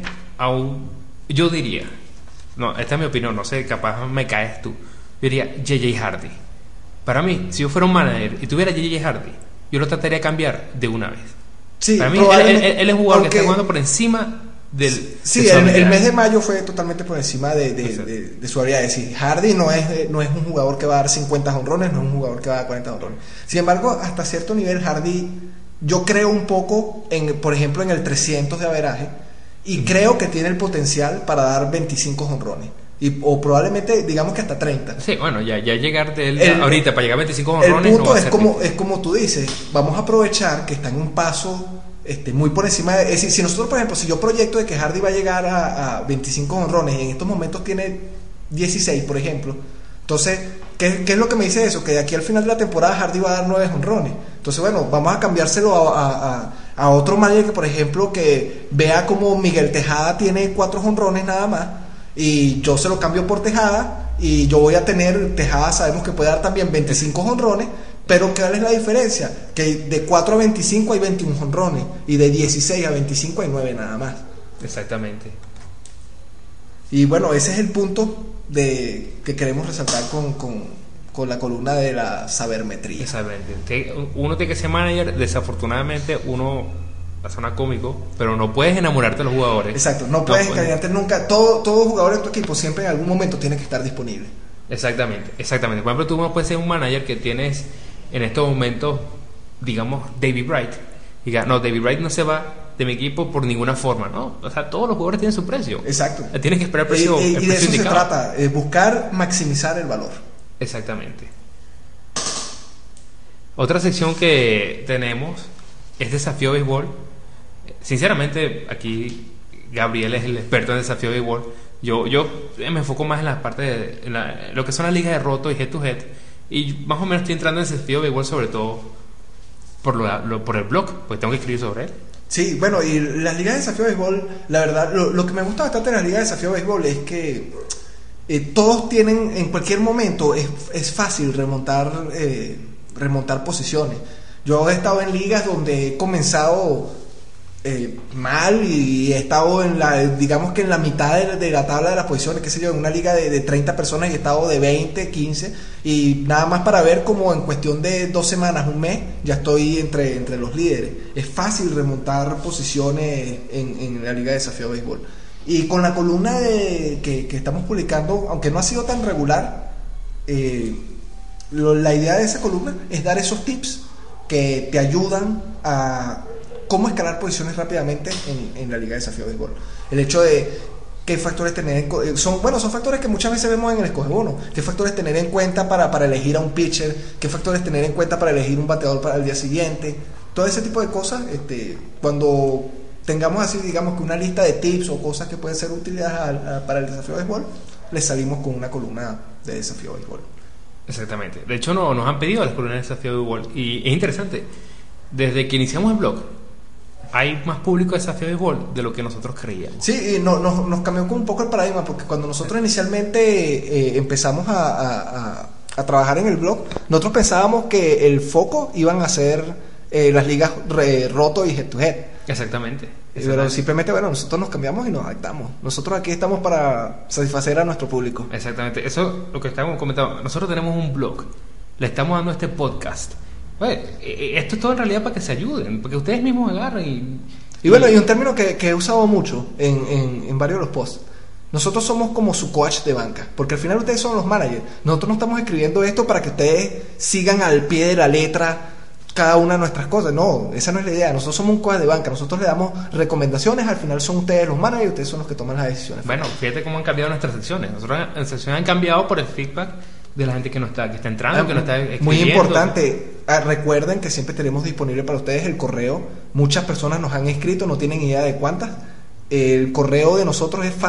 yo diría, no, esta es mi opinión, no sé, capaz me caes tú. Yo diría J.J. Hardy. Para mí, si yo fuera un manager y tuviera J.J. Hardy, yo lo trataría de cambiar de una vez. Sí, para mí, él es un jugador que está jugando por encima del. Sí, el mes de mayo fue totalmente por encima de su habilidad. Es decir, Hardy no es un jugador que va a dar 50 jonrones, no es un jugador que va a dar 40 jonrones. Sin embargo, hasta cierto nivel, Hardy, yo creo un poco, por ejemplo, en el 300 de averaje, y creo que tiene el potencial para dar 25 jonrones. O probablemente digamos que hasta 30. Sí, bueno, ya llegar de él ahorita para llegar a 25 jonrones. El punto es como tú dices, vamos a aprovechar que está en un paso muy por encima es decir, si nosotros por ejemplo, si yo proyecto de que Hardy va a llegar a 25 jonrones y en estos momentos tiene 16 por ejemplo, entonces ¿qué es lo que me dice eso? Que de aquí al final de la temporada Hardy va a dar 9 jonrones. Entonces bueno, vamos a cambiárselo a otro manager que por ejemplo que vea como Miguel Tejada tiene 4 jonrones nada más y yo se lo cambio por Tejada y yo voy a tener, Tejada sabemos que puede dar también 25 jonrones, pero ¿cuál es la diferencia? Que de 4 a 25 hay 21 jonrones y de 16 a 25 hay 9 nada más. Exactamente. Y bueno, ese es el punto que queremos resaltar con con la columna de la sabermetría. Exactamente. Uno tiene que ser manager, desafortunadamente uno suena cómico, pero no puedes enamorarte de los jugadores. Exacto, no puedes encariñarte nunca. Todo jugador de tu equipo siempre en algún momento tiene que estar disponible. Exactamente. Por ejemplo, tú no puedes ser un manager que tienes en estos momentos, digamos, David Wright. Diga, no, David Wright no se va de mi equipo por ninguna forma, ¿no? O sea, todos los jugadores tienen su precio. Exacto. Tienes que esperar el precio, y de eso indicado. se trata, buscar maximizar el valor. Exactamente. Otra sección que tenemos es Desafío Béisbol. Sinceramente, aquí Gabriel es el experto en Desafío Béisbol. Yo me enfoco más en la parte de lo que son las ligas de roto y head to head. Y más o menos estoy entrando en Desafío Béisbol sobre todo por el blog, pues tengo que escribir sobre él. Sí, bueno, y las ligas de Desafío Béisbol, la verdad, lo que me gusta bastante de las ligas de Desafío Béisbol es que todos tienen, en cualquier momento, es fácil remontar posiciones. Yo he estado en ligas donde he comenzado mal y he estado digamos que en la mitad de la tabla de las posiciones, qué sé yo, en una liga de 30 personas y he estado de 20, 15 y nada más para ver como en cuestión de 2 semanas, un mes, ya estoy entre los líderes. Es fácil remontar posiciones en la liga de Desafío Béisbol. Y con la columna que estamos publicando, aunque no ha sido tan regular, la idea de esa columna es dar esos tips que te ayudan a cómo escalar posiciones rápidamente en la liga de Desafío Béisbol. El hecho de qué factores tener son factores que muchas veces vemos en el Escoge Bono. Qué factores tener en cuenta para elegir a un pitcher, qué factores tener en cuenta para elegir un bateador para el día siguiente. Todo ese tipo de cosas, cuando tengamos así, digamos que una lista de tips o cosas que pueden ser útiles para el Desafío Béisbol, les salimos con una columna de Desafío Béisbol. Exactamente. De hecho, nos han pedido las columnas de Desafío Béisbol y es interesante. Desde que iniciamos el blog, hay más público de Desafío Béisbol de lo que nosotros creíamos. Sí, y nos cambió un poco el paradigma, porque cuando nosotros inicialmente empezamos a trabajar en el blog, nosotros pensábamos que el foco iban a ser las ligas roto y head to head. Exactamente. Pero simplemente, nosotros nos cambiamos y nos adaptamos. Nosotros aquí estamos para satisfacer a nuestro público. Exactamente. Eso lo que estábamos comentando. Nosotros tenemos un blog, le estamos dando este podcast. Esto es todo en realidad para que se ayuden, porque ustedes mismos agarran y bueno, y un término que he usado mucho en varios de los posts. Nosotros somos como su coach de banca, porque al final ustedes son los managers. Nosotros no estamos escribiendo esto para que ustedes sigan al pie de la letra cada una de nuestras cosas. No, esa no es la idea. Nosotros somos un coach de banca. Nosotros le damos recomendaciones. Al final son ustedes los managers y ustedes son los que toman las decisiones. Bueno, fíjate cómo han cambiado nuestras secciones. Nuestras secciones han cambiado por el feedback de la gente que está entrando, que nos está escribiendo. Muy importante, recuerden que siempre tenemos disponible para ustedes el correo. Muchas personas nos han escrito, no tienen idea de cuántas. El correo de nosotros es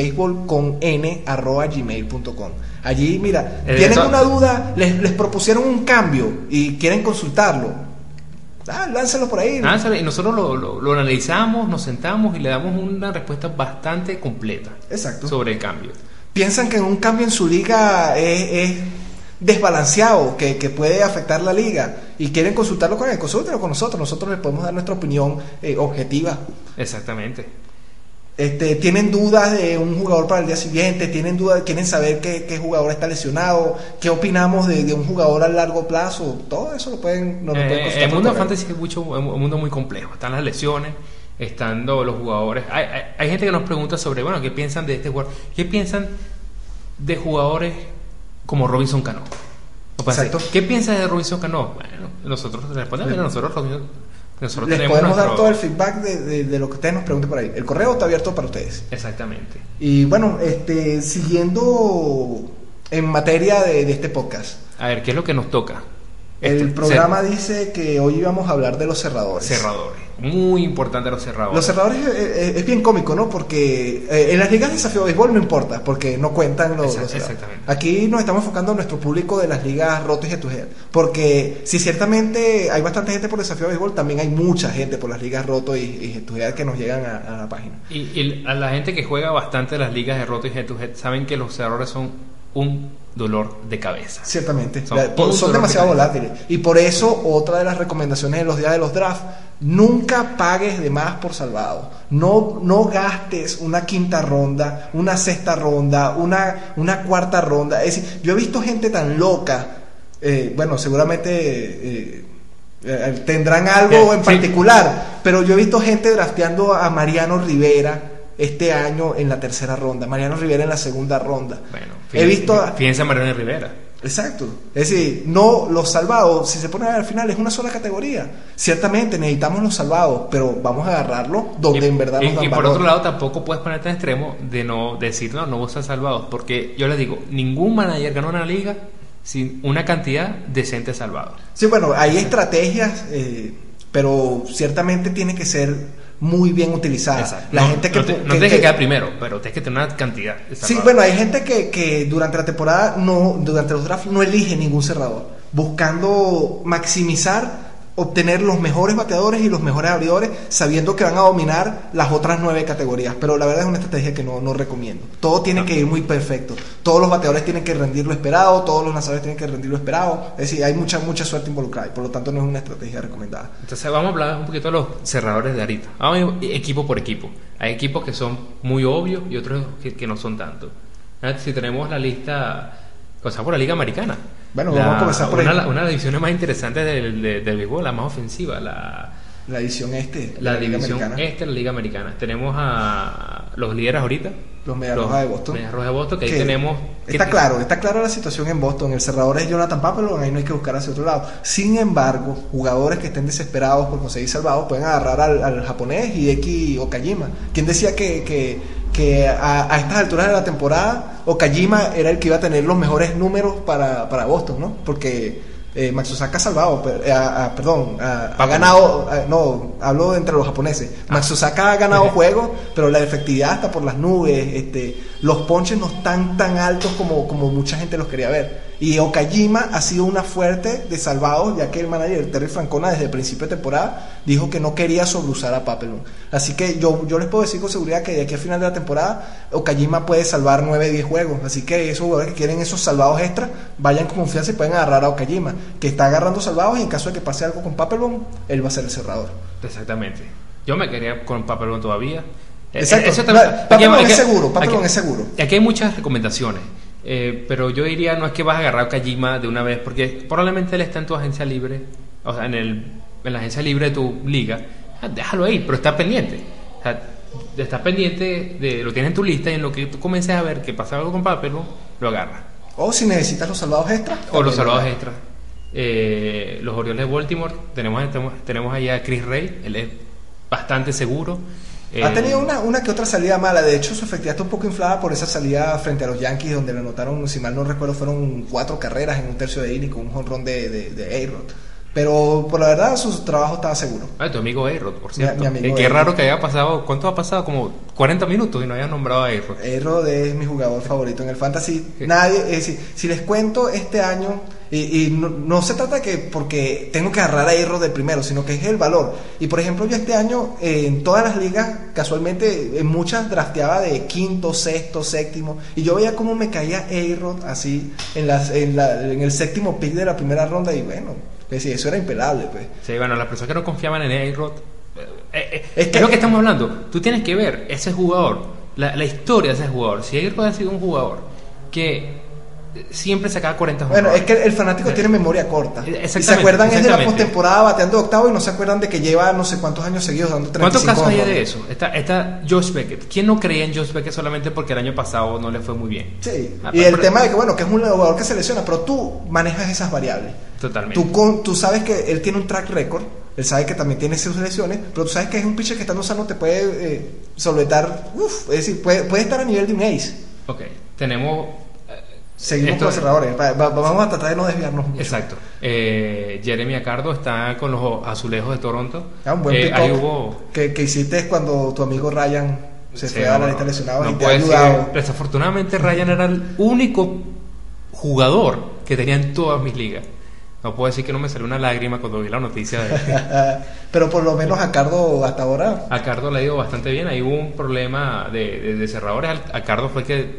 fantasybaseball@gmail.com. Allí, mira, tienen una duda, les propusieron un cambio y quieren consultarlo, láncelo por ahí. Y nosotros lo analizamos, nos sentamos y le damos una respuesta bastante completa. Exacto. Sobre el cambio. Piensan que un cambio en su liga es desbalanceado, que puede afectar la liga y quieren consultarlo con él, consúltenlo con nosotros. Nosotros les podemos dar nuestra opinión objetiva. Exactamente. Tienen dudas de un jugador para el día siguiente, tienen dudas, quieren saber qué jugador está lesionado, qué opinamos de un jugador a largo plazo. Todo eso nos lo pueden consultar. El mundo de fantasy es un mundo muy complejo. Están las lesiones, están los jugadores. Hay gente que nos pregunta sobre, ¿qué piensan de este jugador? ¿Qué piensan de jugadores como Robinson Cano? Exacto. ¿Qué piensas de Robinson Cano? Bueno, nosotros respondemos, nosotros les podemos dar todo el feedback de lo que ustedes nos pregunten por ahí. El correo está abierto para ustedes. Exactamente. Y bueno, siguiendo en materia de este podcast. A ver, ¿qué es lo que nos toca? El programa dice que hoy íbamos a hablar de los cerradores. Muy importante los cerradores. Los cerradores es bien cómico, ¿no? Porque en las ligas de Desafío Béisbol no importa, porque no cuentan los exactamente. Aquí nos estamos enfocando en nuestro público de las ligas rotos y head to head. Porque si ciertamente hay bastante gente por Desafío Béisbol, también hay mucha gente por las ligas rotos y head to head que nos llegan a la página. Y a la gente que juega bastante las ligas de roto y head to head saben que los cerradores son un dolor de cabeza. Ciertamente. Son demasiado volátiles. Y por eso, otra de las recomendaciones en los días de los drafts, Nunca pagues de más por salvado. No gastes una quinta ronda, una sexta ronda, una cuarta ronda. Es decir, yo he visto gente tan loca. Bueno, seguramente tendrán algo en particular, pero yo he visto gente drafteando a Mariano Rivera este año en la tercera ronda, Mariano Rivera en la segunda ronda. Bueno, fíjense en Mariano Rivera. Exacto. Es decir, no, los salvados, si se pone a ver al final, es una sola categoría. Ciertamente necesitamos los salvados, pero vamos a agarrarlo donde en verdad nos dan y por valor. otro lado, tampoco puedes ponerte en extremo de no decir, no voy a usar salvados, porque yo les digo, ningún manager ganó una liga sin una cantidad decente de salvados. Sí, bueno, hay estrategias, pero ciertamente tiene que ser muy bien utilizada. Exacto. La gente que no tienes que quedar primero, pero tienes que tener una cantidad de salvados. Sí, bueno, hay gente que durante la temporada, durante los drafts, no elige ningún cerrador, buscando maximizar, obtener los mejores bateadores y los mejores abridores, sabiendo que van a dominar las otras 9 categorías. Pero la verdad es una estrategia que no recomiendo. Todo tiene que ir muy perfecto. Todos los bateadores tienen que rendir lo esperado, todos los lanzadores tienen que rendir lo esperado. Es decir, hay mucha suerte involucrada y por lo tanto no es una estrategia recomendada. Entonces vamos a hablar un poquito de los cerradores de ahorita. Vamos a ir equipo por equipo. Hay equipos que son muy obvios y otros que no son tanto. Si tenemos la lista, cosa por la Liga Americana. Bueno, vamos a comenzar por una de las divisiones más interesantes del béisbol, la más ofensiva, la división la división de la Liga Americana. Tenemos a los líderes ahorita, los Medias Rojas de Boston. Medias Rojas de Boston, que ahí tenemos... Está claro la situación en Boston. El cerrador es Jonathan Papelbon, ahí no hay que buscar hacia otro lado. Sin embargo, jugadores que estén desesperados por conseguir salvados pueden agarrar al japonés Hideki Okajima. ¿Quién decía que a estas alturas de la temporada Okajima era el que iba a tener los mejores números para Boston, ¿no? Porque Matsusaka ha salvado, ha ganado, no, hablo entre los japoneses. Matsusaka ha ganado juegos, pero la efectividad está por las nubes. Los ponches no están tan altos como mucha gente los quería ver. Y Okajima ha sido una fuerte de salvados, ya que el manager Terry Francona desde el principio de temporada dijo que no quería sobreusar a Papelbon. Así que yo les puedo decir con seguridad que de aquí al final de la temporada Okajima puede salvar 9-10 juegos. Así que esos jugadores que quieren esos salvados extra, vayan con confianza y pueden agarrar a Okajima, que está agarrando salvados, y en caso de que pase algo con Papelbon, él va a ser el cerrador. Exactamente. Yo me quería con Papelbon todavía. Exacto. Papelbon es seguro. Aquí hay muchas recomendaciones. Pero yo diría, no es que vas a agarrar a Okajima de una vez, porque probablemente él está en tu agencia libre, o sea, en la agencia libre de tu liga. Déjalo ahí, pero está pendiente. O sea, está pendiente, lo tienes en tu lista, y en lo que tú comiences a ver que pasa algo con Papelbon, lo agarras. O si necesitas los salvados extras. O los salvados extras. Los Orioles de Baltimore, tenemos allá a Chris Ray, él es bastante seguro. Ha tenido una que otra salida mala. De hecho, su efectividad está un poco inflada por esa salida frente a los Yankees, donde le anotaron, si mal no recuerdo, fueron 4 carreras en un tercio de inning con un jonrón de A-Rod. Pero por la verdad, su trabajo estaba seguro. Tu amigo A-Rod, por cierto. Mi amigo qué raro que haya pasado. ¿Cuánto ha pasado? Como 40 minutos y no haya nombrado a A-Rod. A-Rod es mi jugador favorito en el fantasy. Nadie, es decir, si les cuento este año, y no se trata de que porque tengo que agarrar a A-Rod del primero, sino que es el valor. Y por ejemplo, yo este año en todas las ligas, casualmente en muchas drafteaba de quinto, sexto, séptimo, y yo veía cómo me caía A-Rod así en el séptimo pick de la primera ronda, y bueno, pues sí, eso era impelable, pues. Sí, bueno, las personas que no confiaban en A-Rod, es lo que estamos hablando. Tú tienes que ver ese jugador, la historia de ese jugador. Si A-Rod ha sido un jugador que siempre sacaba 40 jugadores. Bueno, es que el fanático tiene memoria corta. Y se acuerdan es de la postemporada bateando octavo, y no se acuerdan de que lleva no sé cuántos años seguidos dando 35. ¿Cuántos casos hay de eso? Está Josh Beckett. ¿Quién no creía en Josh Beckett solamente porque el año pasado no le fue muy bien? Sí. Y el tema de que, bueno, que es un jugador que se lesiona, pero tú manejas esas variables. Totalmente. Tú sabes que él tiene un track record, él sabe que también tiene sus lesiones, pero tú sabes que es un pitcher que estando sano te puede solventar, es decir, puede estar a nivel de un ace. Ok, tenemos... Seguimos con los cerradores. Vamos a tratar de no desviarnos mucho. Exacto. Jeremy Accardo está con los Azulejos de Toronto. Un buen pick-up que hiciste cuando tu amigo Ryan se fue a la lista de lesionados y te ha ayudado. Desafortunadamente Ryan era el único jugador que tenía en todas mis ligas. No puedo decir que no me salió una lágrima cuando vi la noticia de pero por lo menos Accardo hasta ahora. Accardo le ha ido bastante bien. Ahí hubo un problema de cerradores. Accardo fue que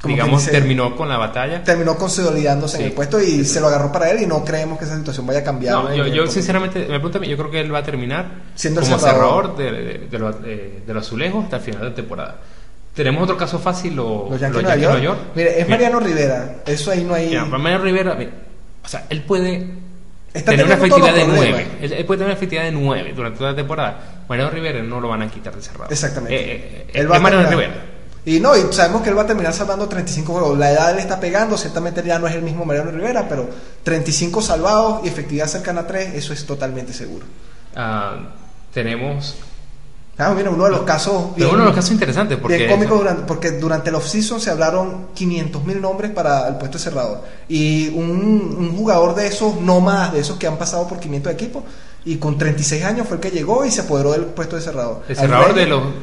digamos, terminó con la batalla. Terminó consolidándose en el puesto y se lo agarró para él y no creemos que esa situación vaya a cambiar. No, yo sinceramente, me pregunto a mí, yo creo que él va a terminar siendo como cerrador de los azulejos hasta el final de temporada. Tenemos otro caso fácil, los Yankees de Nueva York. Mire, es Mariano Rivera, eso ahí no hay... Mira, Mariano Rivera, o sea, él puede tener una efectividad de 9. Él puede tener una efectividad de 9 durante toda la temporada. Mariano Rivera no lo van a quitar de cerrado. Exactamente. Él va a Mariano Rivera. Y sabemos que él va a terminar salvando 35 juegos. La edad le está pegando, ciertamente ya no es el mismo Mariano Rivera, pero 35 salvados y efectividad cercana a 3, eso es totalmente seguro. Tenemos... mira, uno de los casos interesantes porque porque durante el off-season se hablaron 500,000 nombres para el puesto de cerrador y un jugador de esos nómadas, de esos que han pasado por 500 equipos y con 36 años fue el que llegó y se apoderó del puesto de cerrador. El cerrador de los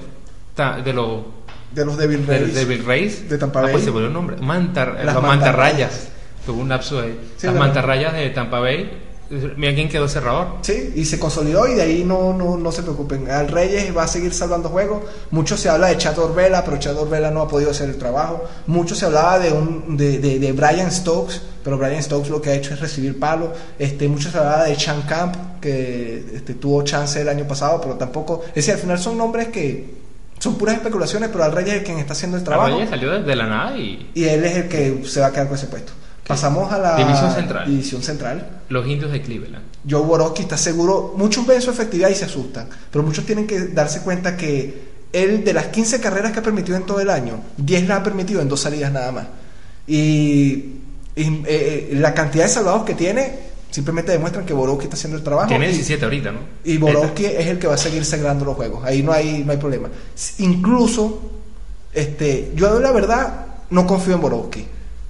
Devil Rays de Tampa Bay. Se volvió el nombre. Las mantarrayas. Tuvo un lapso ahí. Las mantarrayas de Tampa Bay. Mira quién quedó cerrador. Sí, y se consolidó y de ahí no se preocupen. Al Reyes va a seguir salvando juegos. Mucho se habla de Chad Orvela, pero Chad Orvela no ha podido hacer el trabajo. Mucho se hablaba de Brian Stokes, pero Brian Stokes lo que ha hecho es recibir palos. Mucho se hablaba de Chan Camp, que tuvo chance el año pasado, pero tampoco. Es decir, al final son nombres que son puras especulaciones, pero al Reyes es quien está haciendo el trabajo. Al Reyes salió de la nada y él es el que se va a quedar con ese puesto. Pasamos a la división central. Los Indios de Cleveland. Joe Borowski está seguro. Muchos ven su efectividad y se asustan, pero muchos tienen que darse cuenta que él, de las 15 carreras que ha permitido en todo el año, 10 las ha permitido en 2 salidas nada más. Y la cantidad de salvados que tiene simplemente demuestran que Borowski está haciendo el trabajo. Tiene 17 ahorita, ¿no? Y Borowski es el que va a seguir sangrando los juegos. Ahí no hay problema. Incluso, yo la verdad no confío en Borowski.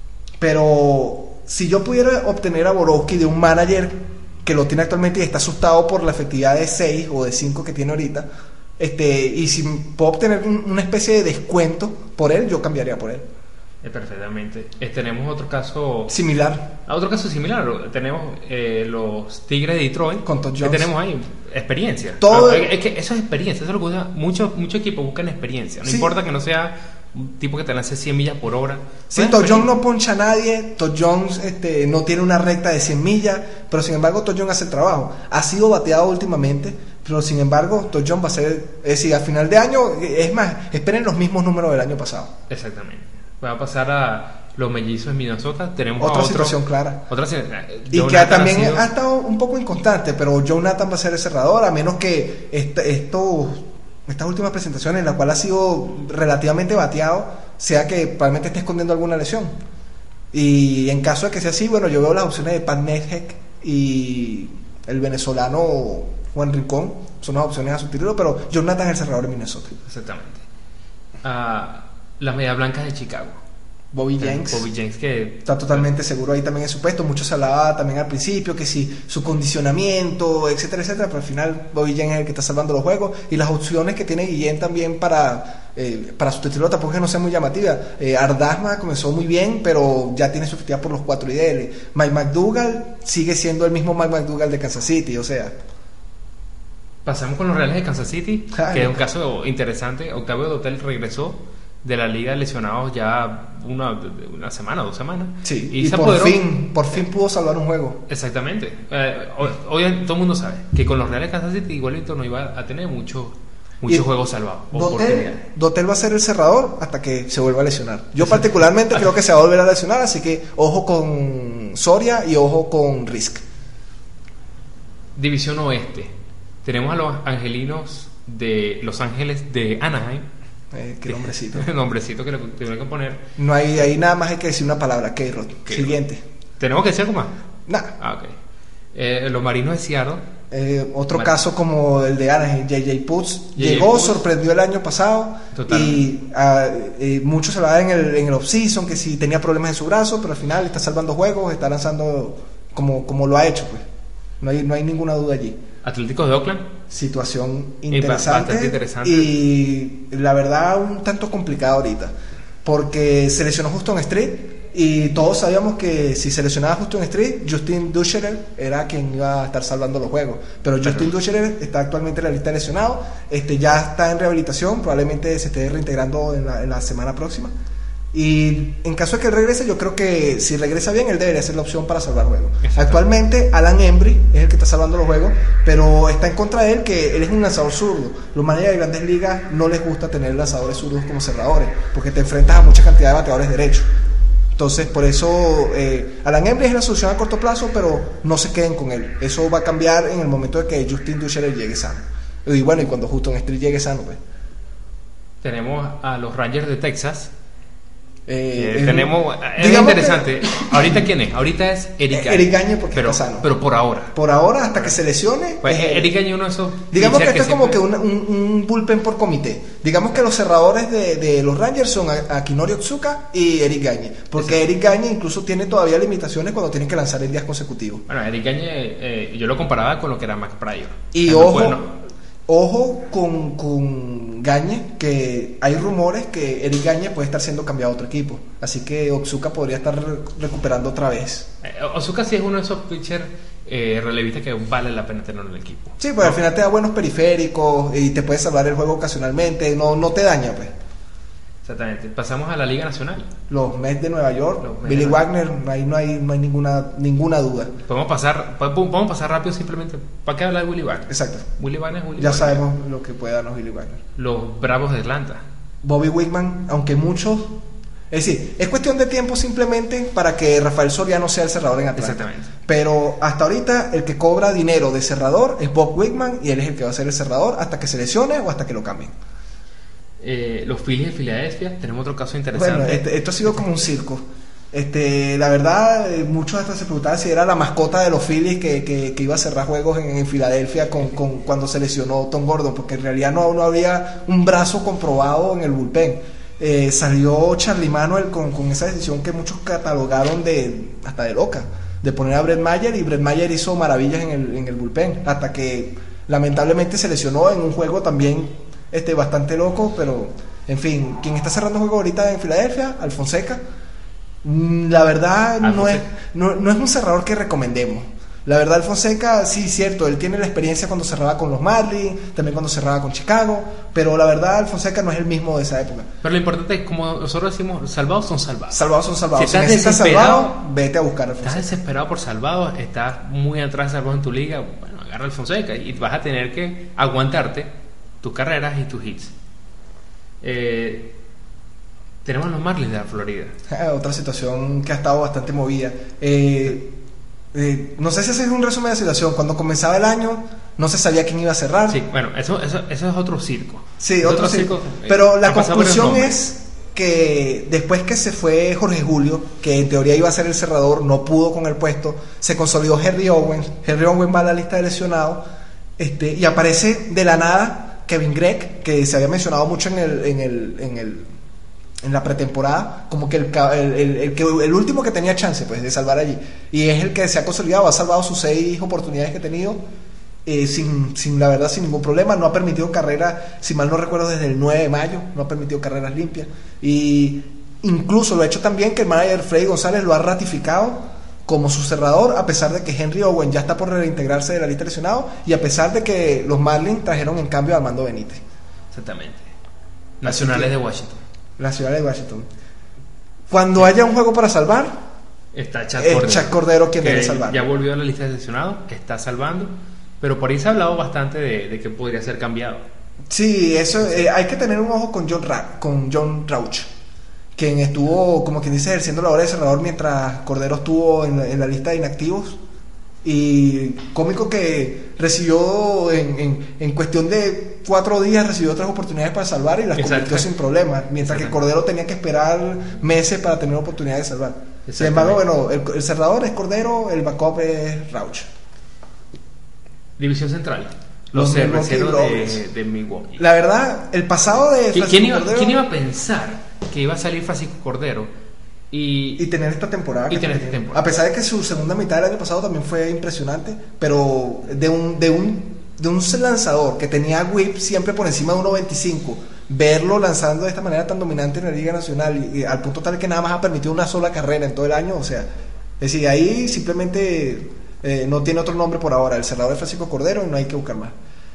Pero si yo pudiera obtener a Borowski de un manager que lo tiene actualmente y está asustado por la efectividad de 6 o de 5 que tiene ahorita, y si puedo obtener una especie de descuento por él, yo cambiaría por él. Perfectamente. Tenemos otro caso similar. Tenemos los Tigres de Detroit con Todd Jones. Que tenemos ahí experiencia. Es que eso es experiencia. Eso es lo que usa. Muchos equipos buscan experiencia. No importa que no sea un tipo que te lance 100 millas por hora. Sí, Todd Jones no poncha a nadie. Todd Jones no tiene una recta de 100 millas, pero sin embargo Todd Jones hace el trabajo. Ha sido bateado últimamente, pero sin embargo Todd Jones va a ser, es decir, a final de año, es más, esperen los mismos números del año pasado. Exactamente. Va a pasar a los Mellizos en Minnesota. Tenemos otra situación clara. Y que también ha estado un poco inconstante, pero Jonathan va a ser el cerrador, a menos que estas últimas presentaciones en las cuales ha sido relativamente bateado, sea que probablemente esté escondiendo alguna lesión. Y en caso de que sea así, bueno, yo veo las opciones de Pat Neshek y el venezolano Juan Rincón, son las opciones a su título, pero Jonathan es el cerrador de Minnesota. Exactamente. Las Medias Blancas de Chicago. Bobby Jenks que está totalmente seguro ahí también en su puesto. Mucho se hablaba también al principio que si su condicionamiento, etcétera, pero al final Bobby Jenks es el que está salvando los juegos, y las opciones que tiene Guillén también para sustituirlo tampoco es que no sea muy llamativa. Ardazma comenzó muy bien, pero ya tiene su efectividad por los 4 IDL. Mike McDougall sigue siendo el mismo Mike McDougall de Kansas City, o sea. Pasamos con los Reales de Kansas City, que es un caso interesante. Octavio Dotel regresó de la liga de lesionados ya una semana, 2 semanas. Sí, y por fin pudo salvar un juego. Exactamente. Hoy todo el mundo sabe que con los Reales de Kansas City igualito no iba a tener muchos juegos salvados. Dotel va a ser el cerrador hasta que se vuelva a lesionar. Yo particularmente creo que se va a volver a lesionar, así que ojo con Soria y ojo con Risk. División Oeste. Tenemos a los Angelinos de Los Ángeles de Anaheim. Qué nombrecito. El nombrecito que le tuvieron que poner. No hay ahí nada más, hay que decir una palabra. K-Rod. Siguiente. ¿Tenemos que decir algo más? Nada. Ok. Los Marinos de Seattle. Otro caso como el de Anaheim, J.J. Putz. Llegó, sorprendió el año pasado. Totalmente. Y muchos se hablaban en el off-season que si tenía problemas en su brazo, pero al final está salvando juegos, está lanzando como lo ha hecho, pues. No hay ninguna duda allí. Atléticos de Oakland. Situación interesante. Y la verdad un tanto complicada ahorita, porque se lesionó Huston Street y todos sabíamos que si se lesionaba Huston Street, Justin Ducherer era quien iba a estar salvando los juegos, pero Justin Ducherer está actualmente en la lista de lesionados, ya está en rehabilitación, probablemente se esté reintegrando en la semana próxima. Y en caso de que él regrese, yo creo que si regresa bien, él debería ser la opción para salvar juegos. Actualmente, Alan Embry es el que está salvando los juegos, pero está en contra de él que él es un lanzador zurdo. Los managers de Grandes Ligas no les gusta tener lanzadores zurdos como cerradores, porque te enfrentas a mucha cantidad de bateadores derechos. Entonces, por eso, Alan Embry es la solución a corto plazo, pero no se queden con él. Eso va a cambiar en el momento de que Justin Ducherer llegue sano. Y bueno, y cuando Houston Street llegue sano, pues. Tenemos a los Rangers de Texas. Es interesante. ¿Ahorita quién es? Ahorita es Eric Gagne. Eric Gagne porque está sano. Pero por ahora. Por ahora, hasta que se lesione. Pues Eric Gagne uno de esos. Digamos que esto es como que un bullpen por comité. Digamos que los cerradores de los Rangers son Akinori Otsuka y Eric Gagne. Porque Eric Gagne incluso tiene todavía limitaciones cuando tienen que lanzar en días consecutivos. Bueno, Eric Gagne yo lo comparaba con lo que era Mac Pryor. Y ojo con Gagne, que hay rumores que Eric Gagne puede estar siendo cambiado a otro equipo, así que Otsuka podría estar recuperando otra vez. Otsuka sí es uno de esos pitchers relevistas que vale la pena tener en el equipo. Sí, pues al final te da buenos periféricos y te puede salvar el juego ocasionalmente, no te daña, pues. Exactamente. Pasamos a la Liga Nacional. Los Mets de Nueva York, Billy Wagner, ahí no hay ninguna duda. Podemos pasar rápido simplemente. ¿Para qué hablar de Willy Wagner? Exacto. Willy Wagner. Ya sabemos lo que puede darnos Billy Wagner. Los Bravos de Atlanta. Bobby Wickman, aunque muchos... Es decir, es cuestión de tiempo simplemente para que Rafael Soriano sea el cerrador en Atlanta. Exactamente. Pero hasta ahorita el que cobra dinero de cerrador es Bob Wickman y él es el que va a ser el cerrador hasta que se lesione o hasta que lo cambien. Los Phillies de Filadelfia, tenemos otro caso interesante. Bueno, esto ha sido como un circo. La verdad, muchos hasta se preguntaban si era la mascota de los Phillies que iba a cerrar juegos en Filadelfia cuando se lesionó Tom Gordon, porque en realidad no había un brazo comprobado en el bullpen. Salió Charlie Manuel con esa decisión que muchos catalogaron hasta de loca, de poner a Brett Mayer, y Brett Mayer hizo maravillas en el bullpen, hasta que lamentablemente se lesionó en un juego también bastante loco. Pero en fin, quien está cerrando juego ahorita en Filadelfia, Alfonseca, la verdad no es un cerrador que recomendemos. La verdad, Alfonseca, sí, cierto, él tiene la experiencia cuando cerraba con los Marlins, también cuando cerraba con Chicago, pero la verdad, Alfonseca no es el mismo de esa época. Pero lo importante es, como nosotros decimos, salvados son salvados. Salvados son salvados. Si estás salvado, vete a buscar a Alfonseca. Estás desesperado por salvados, estás muy atrás de salvados en tu liga, bueno, agarra a Alfonseca y vas a tener que aguantarte tus carreras y tus hits. Tenemos los Marlins de la Florida. Otra situación que ha estado bastante movida. No sé si ese es un resumen de la situación. Cuando comenzaba el año no se sabía quién iba a cerrar. Sí, bueno, eso es otro circo. Sí, otro circo. Pero la conclusión es que después que se fue Jorge Julio, que en teoría iba a ser el cerrador, no pudo con el puesto, se consolidó Henry Owens. Henry Owens va a la lista de lesionados, y aparece de la nada Kevin Gregg, que se había mencionado mucho en la pretemporada como que el último que tenía chance, pues, de salvar allí, y es el que se ha consolidado, ha salvado sus 6 oportunidades que ha tenido, sin la verdad, sin ningún problema. No ha permitido carreras, si mal no recuerdo, desde el 9 de mayo no ha permitido carreras limpias, y incluso lo ha hecho también que el manager Freddy González lo ha ratificado como su cerrador, a pesar de que Henry Owen ya está por reintegrarse de la lista de lesionados, y a pesar de que los Marlins trajeron en cambio a Armando Benítez. Exactamente. Nacionales de Washington. Nacionales de Washington. Cuando haya un juego para salvar, está Chuck Cordero quien debe salvar. Ya volvió a la lista de lesionados, está salvando, pero por ahí se ha hablado bastante de que podría ser cambiado. Sí, eso hay que tener un ojo con John Rauch, quien estuvo, como quien dice, ejerciendo la labor de cerrador mientras Cordero estuvo en la lista de inactivos. Y cómico que recibió en cuestión de 4 días recibió 3 oportunidades para salvar y las convirtió sin problemas, mientras que Cordero tenía que esperar meses para tener oportunidades de salvar. Sin embargo, bueno, el cerrador es Cordero, el backup es Rauch. División Central, los cerveceros de Milwaukee. La verdad, el pasado de ¿Quién iba a pensar que iba a salir Francisco Cordero y tener esta temporada? A pesar de que su segunda mitad del año pasado también fue impresionante, pero de un lanzador que tenía whip siempre por encima de 1.25, verlo lanzando de esta manera tan dominante en la Liga Nacional, y al punto tal que nada más ha permitido una sola carrera en todo el año, o sea, es decir, ahí simplemente no tiene otro nombre por ahora. El cerrador es Francisco Cordero y no hay que buscar más.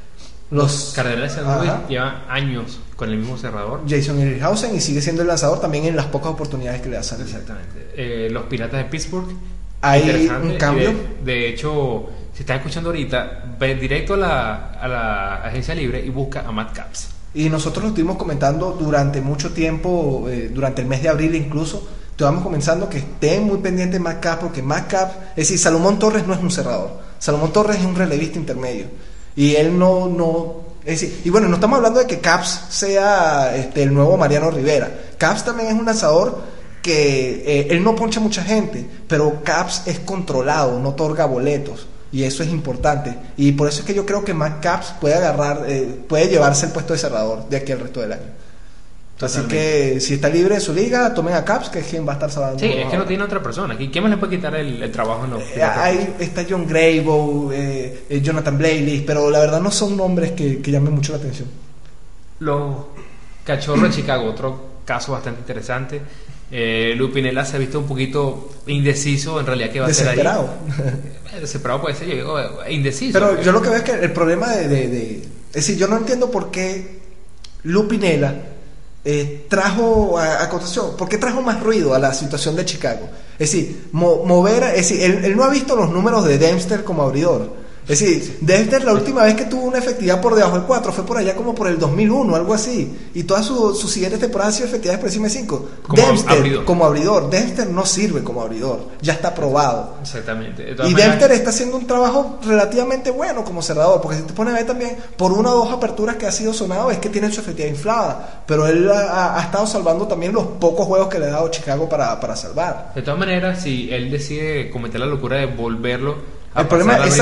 Los Cardenales de San Luis llevan años con el mismo cerrador. Jason Irhausen, y sigue siendo el lanzador también en las pocas oportunidades que le da San Luis. Exactamente. Los Piratas de Pittsburgh. Hay un cambio. De hecho, si estás escuchando ahorita, ve directo a la agencia libre y busca a Matt Capps. Y nosotros lo estuvimos comentando durante mucho tiempo, durante el mes de abril incluso. Estuvimos comenzando que estén muy pendientes de Matt Capps, porque Matt Capps, es decir, Salomón Torres no es un cerrador. Salomón Torres es un relevista intermedio. Y él no es decir, y bueno, no estamos hablando de que Capps sea el nuevo Mariano Rivera. Capps también es un lanzador que él no poncha mucha gente, pero Capps es controlado, no otorga boletos, y eso es importante. Y por eso es que yo creo que Matt Capps puede llevarse el puesto de cerrador de aquí al resto del año. Totalmente. Así que si está libre de su liga, tomen a Capps, que es quien va a estar salvando. Sí, es que no tiene otra persona. ¿Quién más le puede quitar el trabajo? Está John Graybo, Jonathan Blayley, pero la verdad no son nombres que llamen mucho la atención. Los Cachorros de Chicago, otro caso bastante interesante. Lou Piniella se ha visto un poquito indeciso en realidad qué va a hacer ahí. Desesperado puede ser, yo digo indeciso. Pero yo lo que veo es que el problema es decir, yo no entiendo por qué Lou Piniella trajo a cotación, ¿por qué trajo más ruido a la situación de Chicago? Es decir, él no ha visto los números de Dempster como abridor. Es decir, Dempster la última vez que tuvo una efectividad por debajo del 4 fue por allá como por el 2001, algo así. Y todas sus siguientes temporadas han sido efectividades por encima de 5. Dempster como abridor. Dempster no sirve como abridor. Ya está probado. Exactamente. Y Dempster está haciendo un trabajo relativamente bueno como cerrador. Porque si te pones a ver también, por una o dos aperturas que ha sido sonado, es que tiene su efectividad inflada. Pero él ha estado salvando también los pocos juegos que le ha dado Chicago para salvar. De todas maneras, si él decide cometer la locura de volverlo a el problema es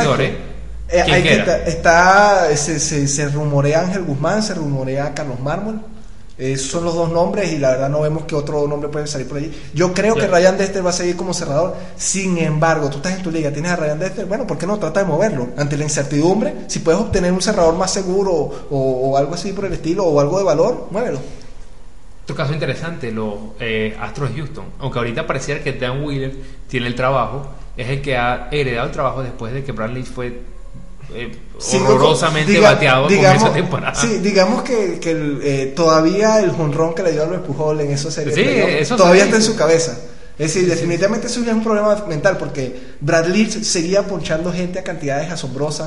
se rumorea Ángel Guzmán, se rumorea Carlos Mármol. Esos son los dos nombres y la verdad no vemos que otro nombre puede salir por allí. Yo creo que Ryan Dexter va a seguir como cerrador. Sin embargo, tú estás en tu liga, tienes a Ryan Dexter, bueno, ¿por qué no trata de moverlo? Ante la incertidumbre, si puedes obtener un cerrador más seguro o algo así por el estilo, o algo de valor, muévelo. Otro caso interesante, los Astros de Houston. Aunque ahorita pareciera que Dan Wheeler tiene el trabajo, es el que ha heredado el trabajo después de que Brad Leach fue horrorosamente bateado con esa temporada. Sí, digamos que todavía el jonrón que le dio a Albert Pujol en esa serie eso todavía está en su cabeza. Es decir, definitivamente eso ya es un problema mental, porque Brad Leach seguía ponchando gente a cantidades asombrosas,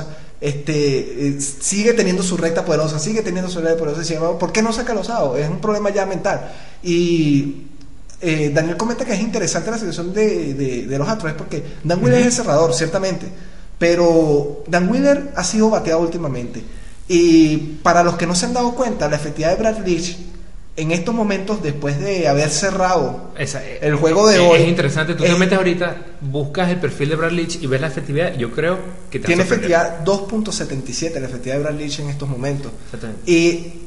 sigue teniendo su recta poderosa, ¿por qué no saca los outs? Es un problema ya mental. Y Daniel comenta que es interesante la situación de los Astros, porque Dan Wheeler es el cerrador, ciertamente, pero Dan Wheeler ha sido bateado últimamente, y para los que no se han dado cuenta, la efectividad de Brad Leach en estos momentos, después de haber cerrado el juego de hoy, es interesante. Tú te metes ahorita, buscas el perfil de Brad Leach y ves la efectividad. Yo creo que tiene efectividad 2.77 la efectividad de Brad Leach en estos momentos. Y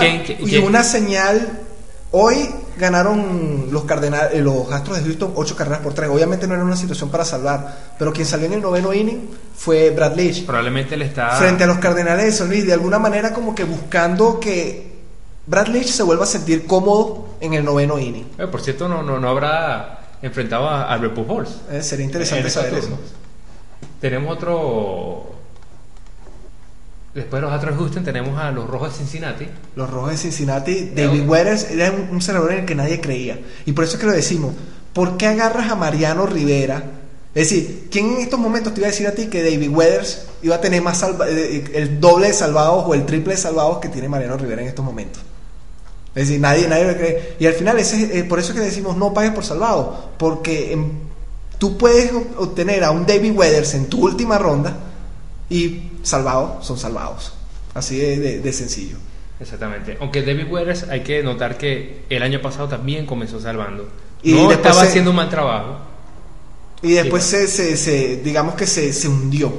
una señal. Hoy ganaron los Astros de Houston 8 carreras por 3. Obviamente no era una situación para salvar, pero quien salió en el noveno inning fue Brad Leach. Probablemente él está frente a los Cardenales de San Luis, de alguna manera como que buscando que Brad Leach se vuelva a sentir cómodo en el noveno inning. Por cierto, no habrá enfrentado a Albert Pujols. Sería interesante saber eso. Tenemos otro. Después de los Astros de Houston tenemos a los Rojos de Cincinnati. Los Rojos de Cincinnati, David Weathers era un cerrador en el que nadie creía. Y por eso es que lo decimos. ¿Por qué agarras a Mariano Rivera? Es decir, ¿quién en estos momentos te iba a decir a ti que David Weathers iba a tener más el doble de salvados o el triple de salvados que tiene Mariano Rivera en estos momentos? Es decir, nadie lo cree. Y al final, por eso es que decimos no pagues por salvado. Porque tú puedes obtener a un David Weathers en tu última ronda y salvados son salvados, así de sencillo. Exactamente, aunque David Weathers hay que notar que el año pasado también comenzó salvando y no estaba haciendo un mal trabajo y después digamos que se hundió,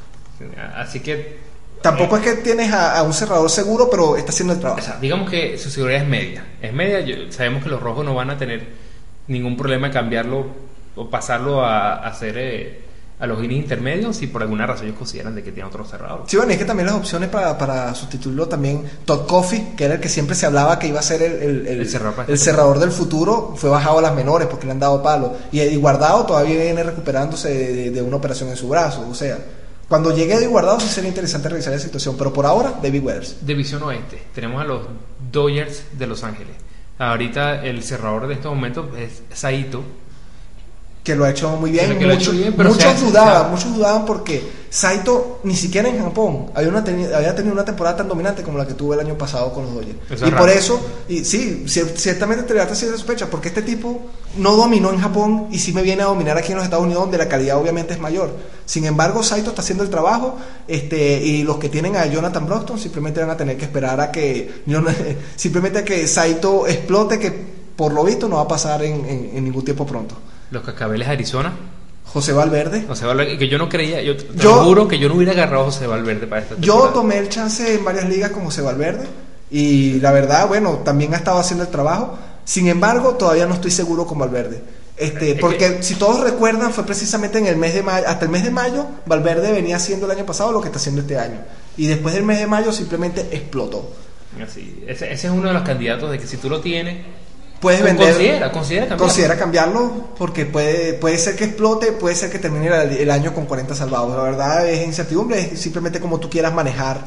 así que tampoco es que tienes a un cerrador seguro, pero está haciendo el trabajo. O sea, digamos que su seguridad es media. Sabemos que los Rojos no van a tener ningún problema en cambiarlo o pasarlo a hacer a los innings intermedios si por alguna razón ellos consideran de que tiene otro cerrador. Sí, bueno, es que también las opciones para sustituirlo también, Todd Coffey, que era el que siempre se hablaba que iba a ser el cerrador del futuro, fue bajado a las menores porque le han dado palo, y Guardado todavía viene recuperándose de una operación en su brazo, o sea, Cuando llegue Eddie Guardado sí sería interesante revisar la situación, pero por ahora David Weathers. División Oeste, tenemos a los Dodgers de Los Ángeles. Ahorita el cerrador de estos momentos es Saito, que lo ha hecho muy bien. Pero muchos dudaban porque Saito ni siquiera en Japón había tenido una temporada tan dominante como la que tuvo el año pasado con los Dodgers. Y por eso, y sí, ciertamente te levantas cierta sospecha, porque este tipo no dominó en Japón y sí me viene a dominar aquí en los Estados Unidos, donde la calidad obviamente es mayor. Sin embargo, Saito está haciendo el trabajo, y los que tienen a Jonathan Broxton simplemente van a tener que esperar a que Saito explote, que por lo visto no va a pasar en ningún tiempo pronto. Los Cascabeles de Arizona, José Valverde, que yo no creía, yo juro que yo no hubiera agarrado a José Valverde para esta temporada. Yo tomé el chance en varias ligas con José Valverde y la verdad, bueno, también ha estado haciendo el trabajo. Sin embargo, todavía no estoy seguro con Valverde. Porque si todos recuerdan, fue precisamente en el mes de mayo, hasta el mes de mayo, Valverde venía haciendo el año pasado lo que está haciendo este año. Y después del mes de mayo simplemente explotó. Así, ese es uno de los candidatos de que si tú lo tienes, puedes vender, considera cambiarlo, porque puede ser que explote, puede ser que termine el año con 40 salvados. La verdad es incertidumbre, es simplemente como tú quieras manejar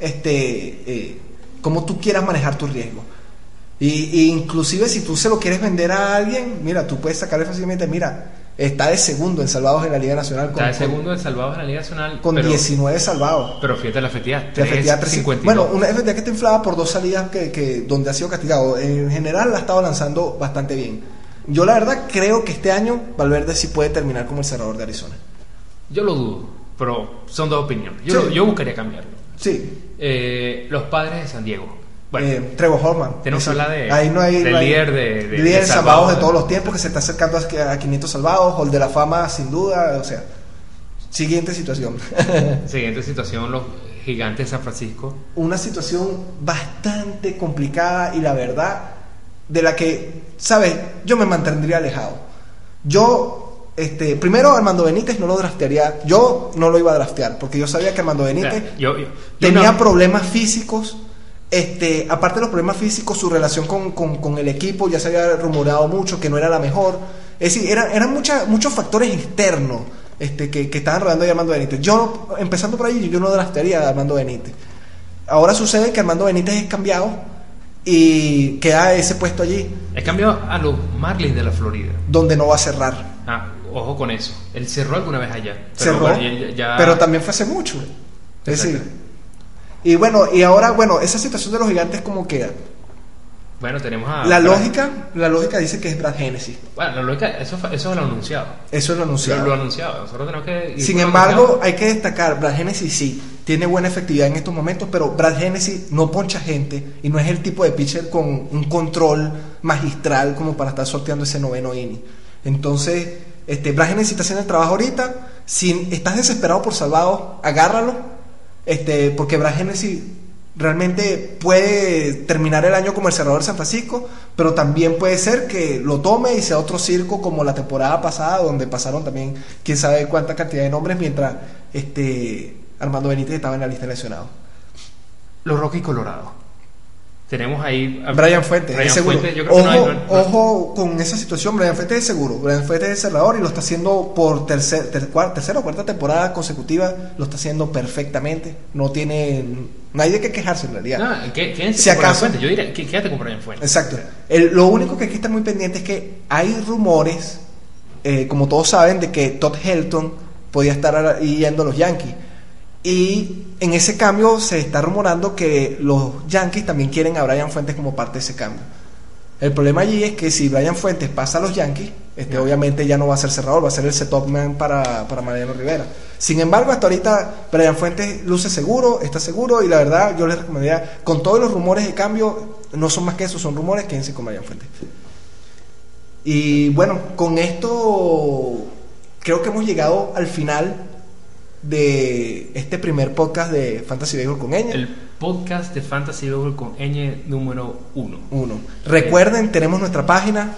tu riesgo. Y inclusive si tú se lo quieres vender a alguien, mira, tú puedes sacarle fácilmente, mira, está de segundo en salvados en la Liga Nacional. Está de segundo en salvados en la Liga Nacional. Con 19 salvados. Pero fíjate la efectividad. 352. Bueno, una efectividad que está inflada por 2 salidas donde ha sido castigado. En general la ha estado lanzando bastante bien. Yo la verdad creo que este año Valverde sí puede terminar como el cerrador de Arizona. Yo lo dudo, pero son dos opiniones. Yo buscaría cambiarlo. Sí. Los Padres de San Diego. Bueno, Trevor Hoffman. Tenemos que hablar del líder de salvados de todos los tiempos, que se está acercando a 500 salvados, Hall de la Fama sin duda. O sea, siguiente situación, los Gigantes de San Francisco. Una situación bastante complicada y la verdad de la que, ¿sabes? Yo me mantendría alejado. Yo primero Armando Benítez no lo draftearía. Yo no lo iba a draftear porque yo sabía que Armando Benítez tenía problemas físicos. Aparte de los problemas físicos, su relación con el equipo ya se había rumoreado mucho que no era la mejor. Es decir, eran muchos factores externos que estaban rodeando a Armando Benítez. Yo, empezando por ahí, yo no draftearía a Armando Benítez. Ahora sucede que Armando Benítez es cambiado y queda ese puesto allí. Es cambiado a los Marlins de la Florida, donde no va a cerrar. Ojo con eso. Él cerró alguna vez allá. Pero también fue hace mucho. Es decir, y ahora, esa situación de los Gigantes, ¿cómo queda? Bueno, tenemos a... La lógica dice que es Brad Hennessy. Bueno, la lógica, eso es lo anunciado. Eso es lo anunciado. Lo anunciado. Nosotros tenemos que... Sin embargo, hay que destacar, Brad Hennessy sí tiene buena efectividad en estos momentos, pero Brad Hennessy no poncha gente y no es el tipo de pitcher con un control magistral como para estar sorteando ese noveno inning. Entonces, Brad Hennessy está haciendo el trabajo ahorita. Si estás desesperado por salvados, agárralo. Porque Brad Hennessy realmente puede terminar el año como el cerrador de San Francisco, pero también puede ser que lo tome y sea otro circo como la temporada pasada, donde pasaron también quién sabe cuánta cantidad de nombres mientras Armando Benítez estaba en la lista de lesionados. Los Rockies Colorado. Tenemos ahí a Brian Fuentes, es seguro. Fuentes, yo creo ojo con esa situación. Brian Fuentes es seguro. Brian Fuentes es cerrador y lo está haciendo por tercera o cuarta temporada consecutiva. Lo está haciendo perfectamente. No hay de qué quejarse en realidad. Si acaso, yo diría que quédate con Brian Fuentes. Exacto. Lo único que aquí está muy pendiente es que hay rumores, como todos saben, de que Todd Helton podía estar yendo a los Yankees. Y en ese cambio se está rumorando que los Yankees también quieren a Brian Fuentes como parte de ese cambio. El problema allí es que si Brian Fuentes pasa a los Yankees, obviamente ya no va a ser cerrador, va a ser el setup man para Mariano Rivera. Sin embargo, hasta ahorita Brian Fuentes luce seguro, está seguro, y la verdad yo les recomendaría, con todos los rumores de cambio, no son más que eso, son rumores, quédense con Brian Fuentes. Y bueno, con esto creo que hemos llegado al final de este primer podcast de Fantasy Baseball con Ñ. El podcast de Fantasy Baseball con Ñ número 1. Recuerden, tenemos nuestra página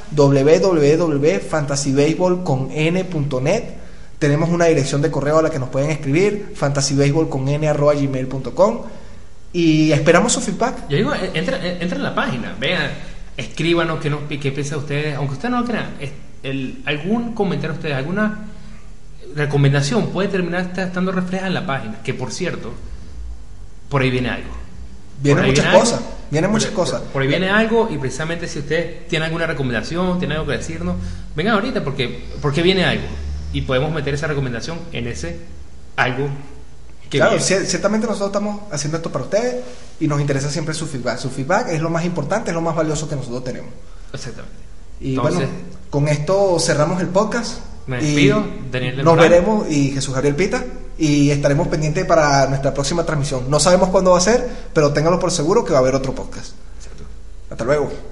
www.fantasybaseballcon.net. Tenemos una dirección de correo a la que nos pueden escribir, fantasybaseballcon@gmail.com, y esperamos su feedback. Yo digo, entra en la página, vean, escríbanos qué piensan ustedes, aunque ustedes no lo crean, algún comentario ustedes, alguna recomendación puede terminar estando reflejada en la página, que por cierto, por ahí viene algo. Vienen muchas cosas. Por ahí viene algo, y precisamente si usted tiene alguna recomendación, tiene algo que decirnos, vengan ahorita porque viene algo. Y podemos meter esa recomendación en ese algo que claro, viene. Ciertamente nosotros estamos haciendo esto para ustedes y nos interesa siempre su feedback. Su feedback es lo más importante, es lo más valioso que nosotros tenemos. Exactamente. Y entonces, bueno, con esto cerramos el podcast. Me despido, Daniel nos veremos, y Jesús Gabriel Pita, y estaremos pendientes para nuestra próxima transmisión. No sabemos cuándo va a ser, pero ténganlo por seguro que va a haber otro podcast. Exacto. Hasta luego.